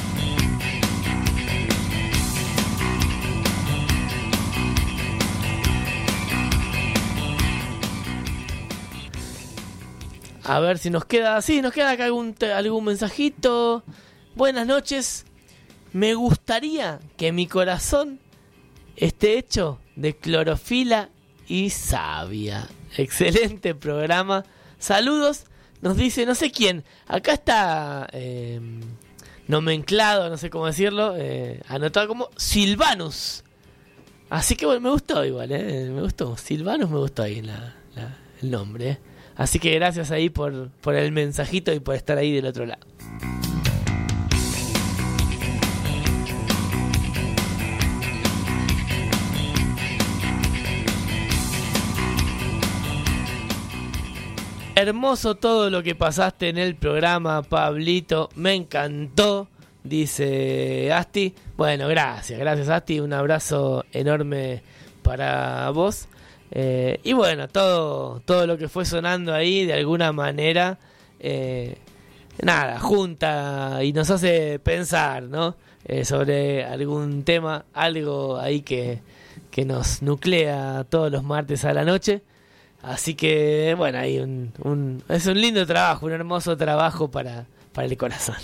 A ver si nos queda... Sí, nos queda acá algún mensajito. Buenas noches. Me gustaría que mi corazón esté hecho de clorofila y savia. Excelente programa. Saludos. Nos dice no sé quién. Acá está nomenclado, no sé cómo decirlo. Anotado como Silvanus. Así que bueno, me gustó igual, me gustó. Silvanos me gustó ahí el nombre. Así que gracias ahí por el mensajito y por estar ahí del otro lado. Hermoso todo lo que pasaste en el programa, Pablito. Me encantó, dice Asti. Bueno, gracias Asti. Un abrazo enorme para vos. Y bueno, todo lo que fue sonando ahí, de alguna manera, junta y nos hace pensar, ¿no? Sobre algún tema, algo ahí que nos nuclea todos los martes a la noche. Así que, bueno, hay es un lindo trabajo, un hermoso trabajo para el corazón.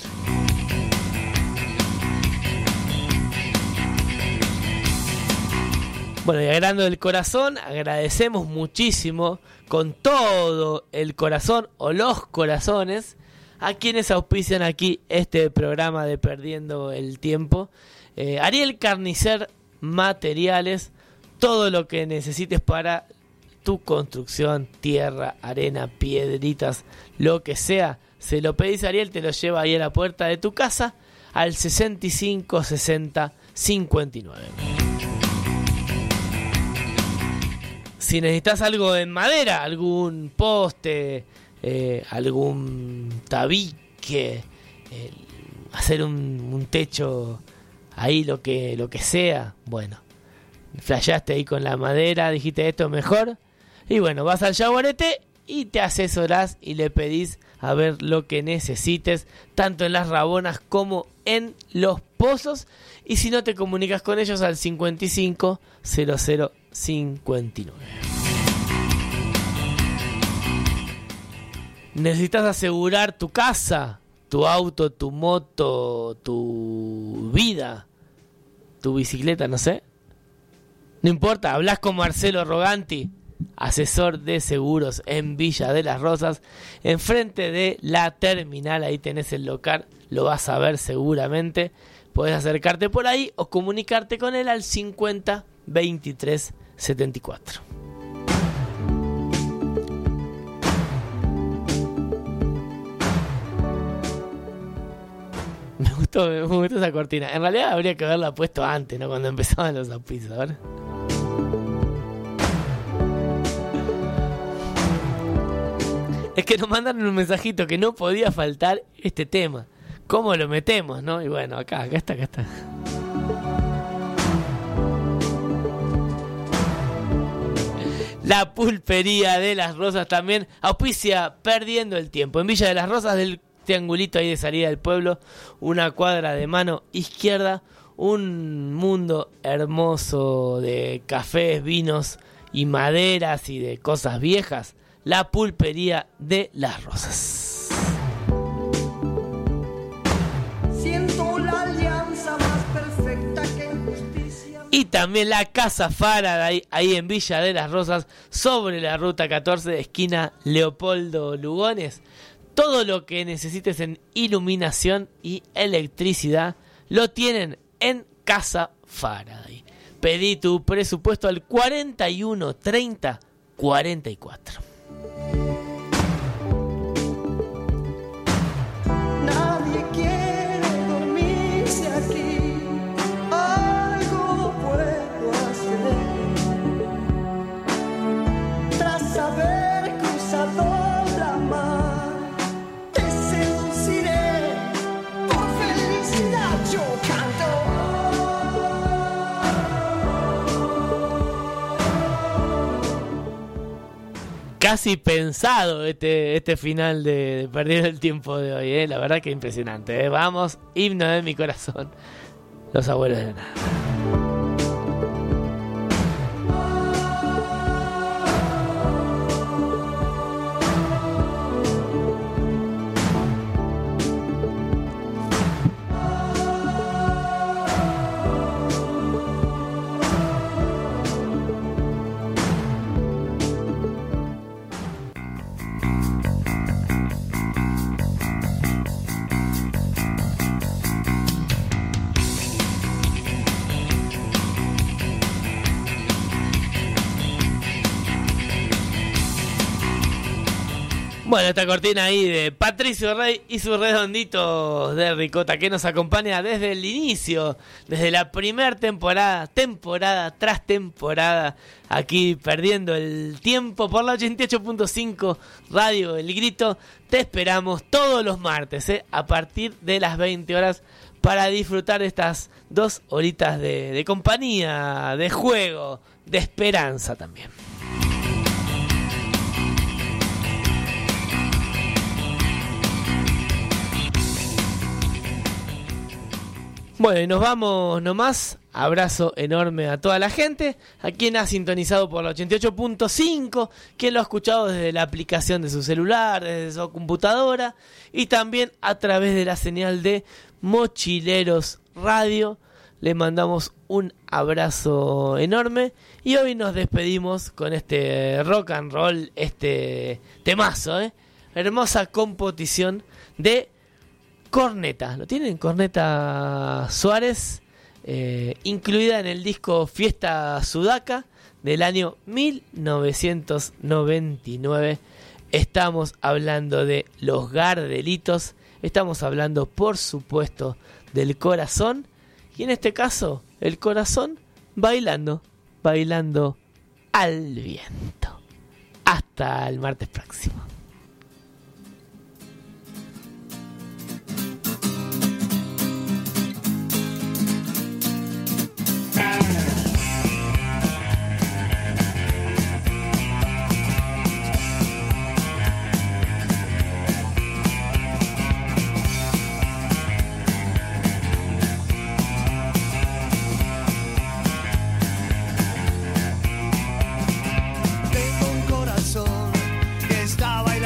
Bueno, y hablando del corazón, agradecemos muchísimo con todo el corazón o los corazones a quienes auspician aquí este programa de Perdiendo el Tiempo. Ariel Carnicer Materiales, todo lo que necesites para tu construcción, tierra, arena, piedritas, lo que sea, se lo pedís a Ariel, te lo lleva ahí a la puerta de tu casa al 65 60 59. Si necesitas algo en madera, algún poste, algún tabique, hacer un techo ahí, lo que sea, bueno, flasheaste ahí con la madera, dijiste esto es mejor. Y bueno, vas al Yaguareté y te asesorás y le pedís a ver lo que necesites, tanto en las Rabonas como en los Pozos. Y si no, te comunicas con ellos al 55 00 59. ¿Necesitas asegurar tu casa, tu auto, tu moto, tu vida, tu bicicleta, no sé? No importa, hablas con Marcelo Roganti, asesor de seguros en Villa de las Rosas, enfrente de la terminal. Ahí tenés el local, lo vas a ver seguramente. Podés acercarte por ahí o comunicarte con él al 50 23 74. Me gustó esa cortina. En realidad habría que haberla puesto antes, ¿no? Cuando empezaban los auspicios. A ver. Es que nos mandaron un mensajito que no podía faltar este tema. ¿Cómo lo metemos, no? Y bueno, acá está. La Pulpería de las Rosas también auspicia Perdiendo el Tiempo. En Villa de las Rosas, del triangulito ahí de salida del pueblo, una cuadra de mano izquierda, un mundo hermoso de cafés, vinos y maderas y de cosas viejas. La Pulpería de las Rosas. Siento la alianza más perfecta que justicia. Y también la Casa Faraday, ahí en Villa de las Rosas, sobre la ruta 14, esquina Leopoldo Lugones. Todo lo que necesites en iluminación y electricidad lo tienen en Casa Faraday. Pedí tu presupuesto al 41 30 44. Nadie quiere dormirse aquí. Algo puedo hacer. Tras haber cruzado la mar, te seduciré. Por felicidad yo canto. Casi pensado este final de Perdiendo el Tiempo de hoy, la verdad que impresionante, Vamos, himno de mi corazón, Los Abuelos de la Nada. Bueno, esta cortina ahí de Patricio Rey y sus redonditos de ricota que nos acompaña desde el inicio, desde la primera temporada tras temporada, aquí perdiendo el tiempo por la 88.5 Radio El Grito. Te esperamos todos los martes, a partir de las 20 horas para disfrutar de estas 2 horitas de compañía, de juego, de esperanza también. Bueno, y nos vamos nomás. Abrazo enorme a toda la gente, a quien ha sintonizado por la 88.5, quien lo ha escuchado desde la aplicación de su celular, desde su computadora, y también a través de la señal de Mochileros Radio. Le mandamos un abrazo enorme y hoy nos despedimos con este rock and roll, este temazo, hermosa composición de Corneta. ¿Lo tienen? Corneta Suárez, incluida en el disco Fiesta Sudaca del año 1999. Estamos hablando de Los Gardelitos, estamos hablando por supuesto del corazón, y en este caso el corazón bailando al viento. Hasta el martes próximo. Estaba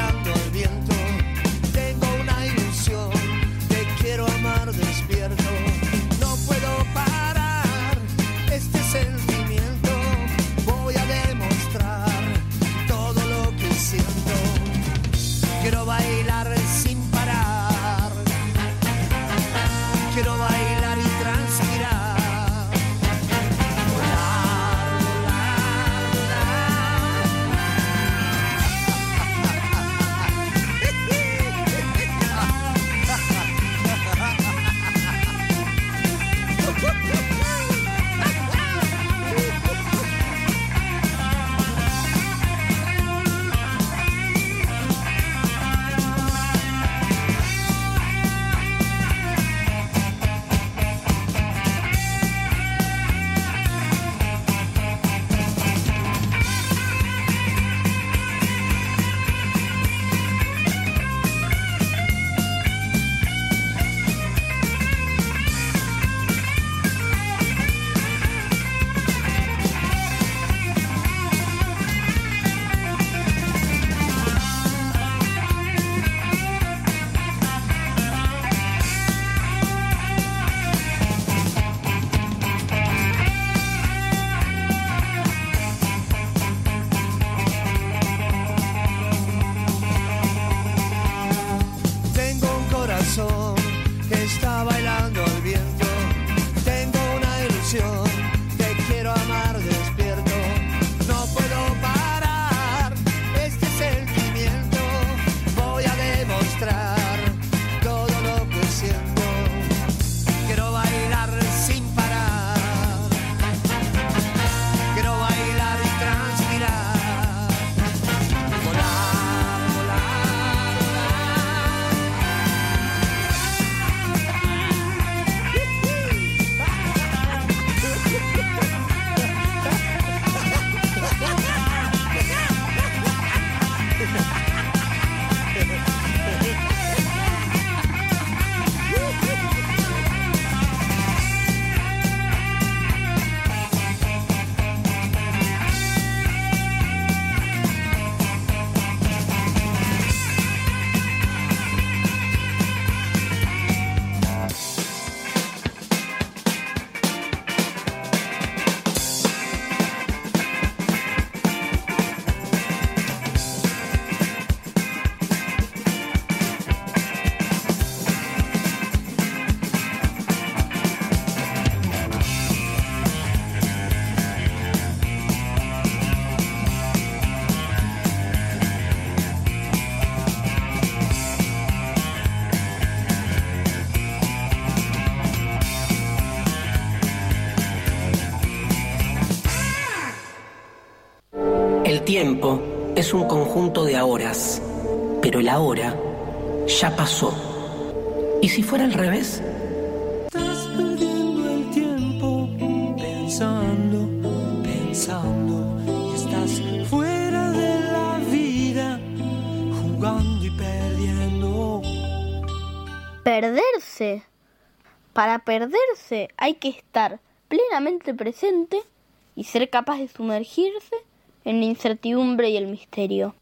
El tiempo es un conjunto de ahoras, pero el ahora ya pasó. ¿Y si fuera al revés? Estás perdiendo el tiempo pensando, y estás fuera de la vida, jugando y perdiendo. Perderse. Para perderse hay que estar plenamente presente y ser capaz de sumergirse en la incertidumbre y el misterio.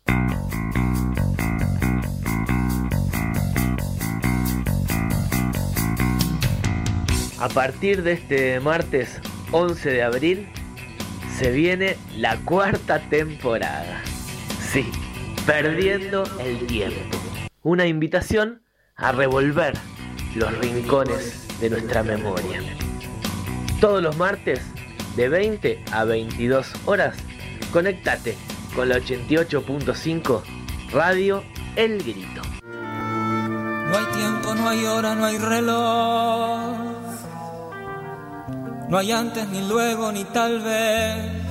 A partir de este martes 11 de abril se viene la 4ª temporada. Sí, Perdiendo el Tiempo. Una invitación a revolver los rincones de nuestra memoria. Todos los martes de 20 a 22 horas, conéctate con la 88.5 Radio El Grito. No hay tiempo, no hay hora, no hay reloj. No hay antes, ni luego, ni tal vez.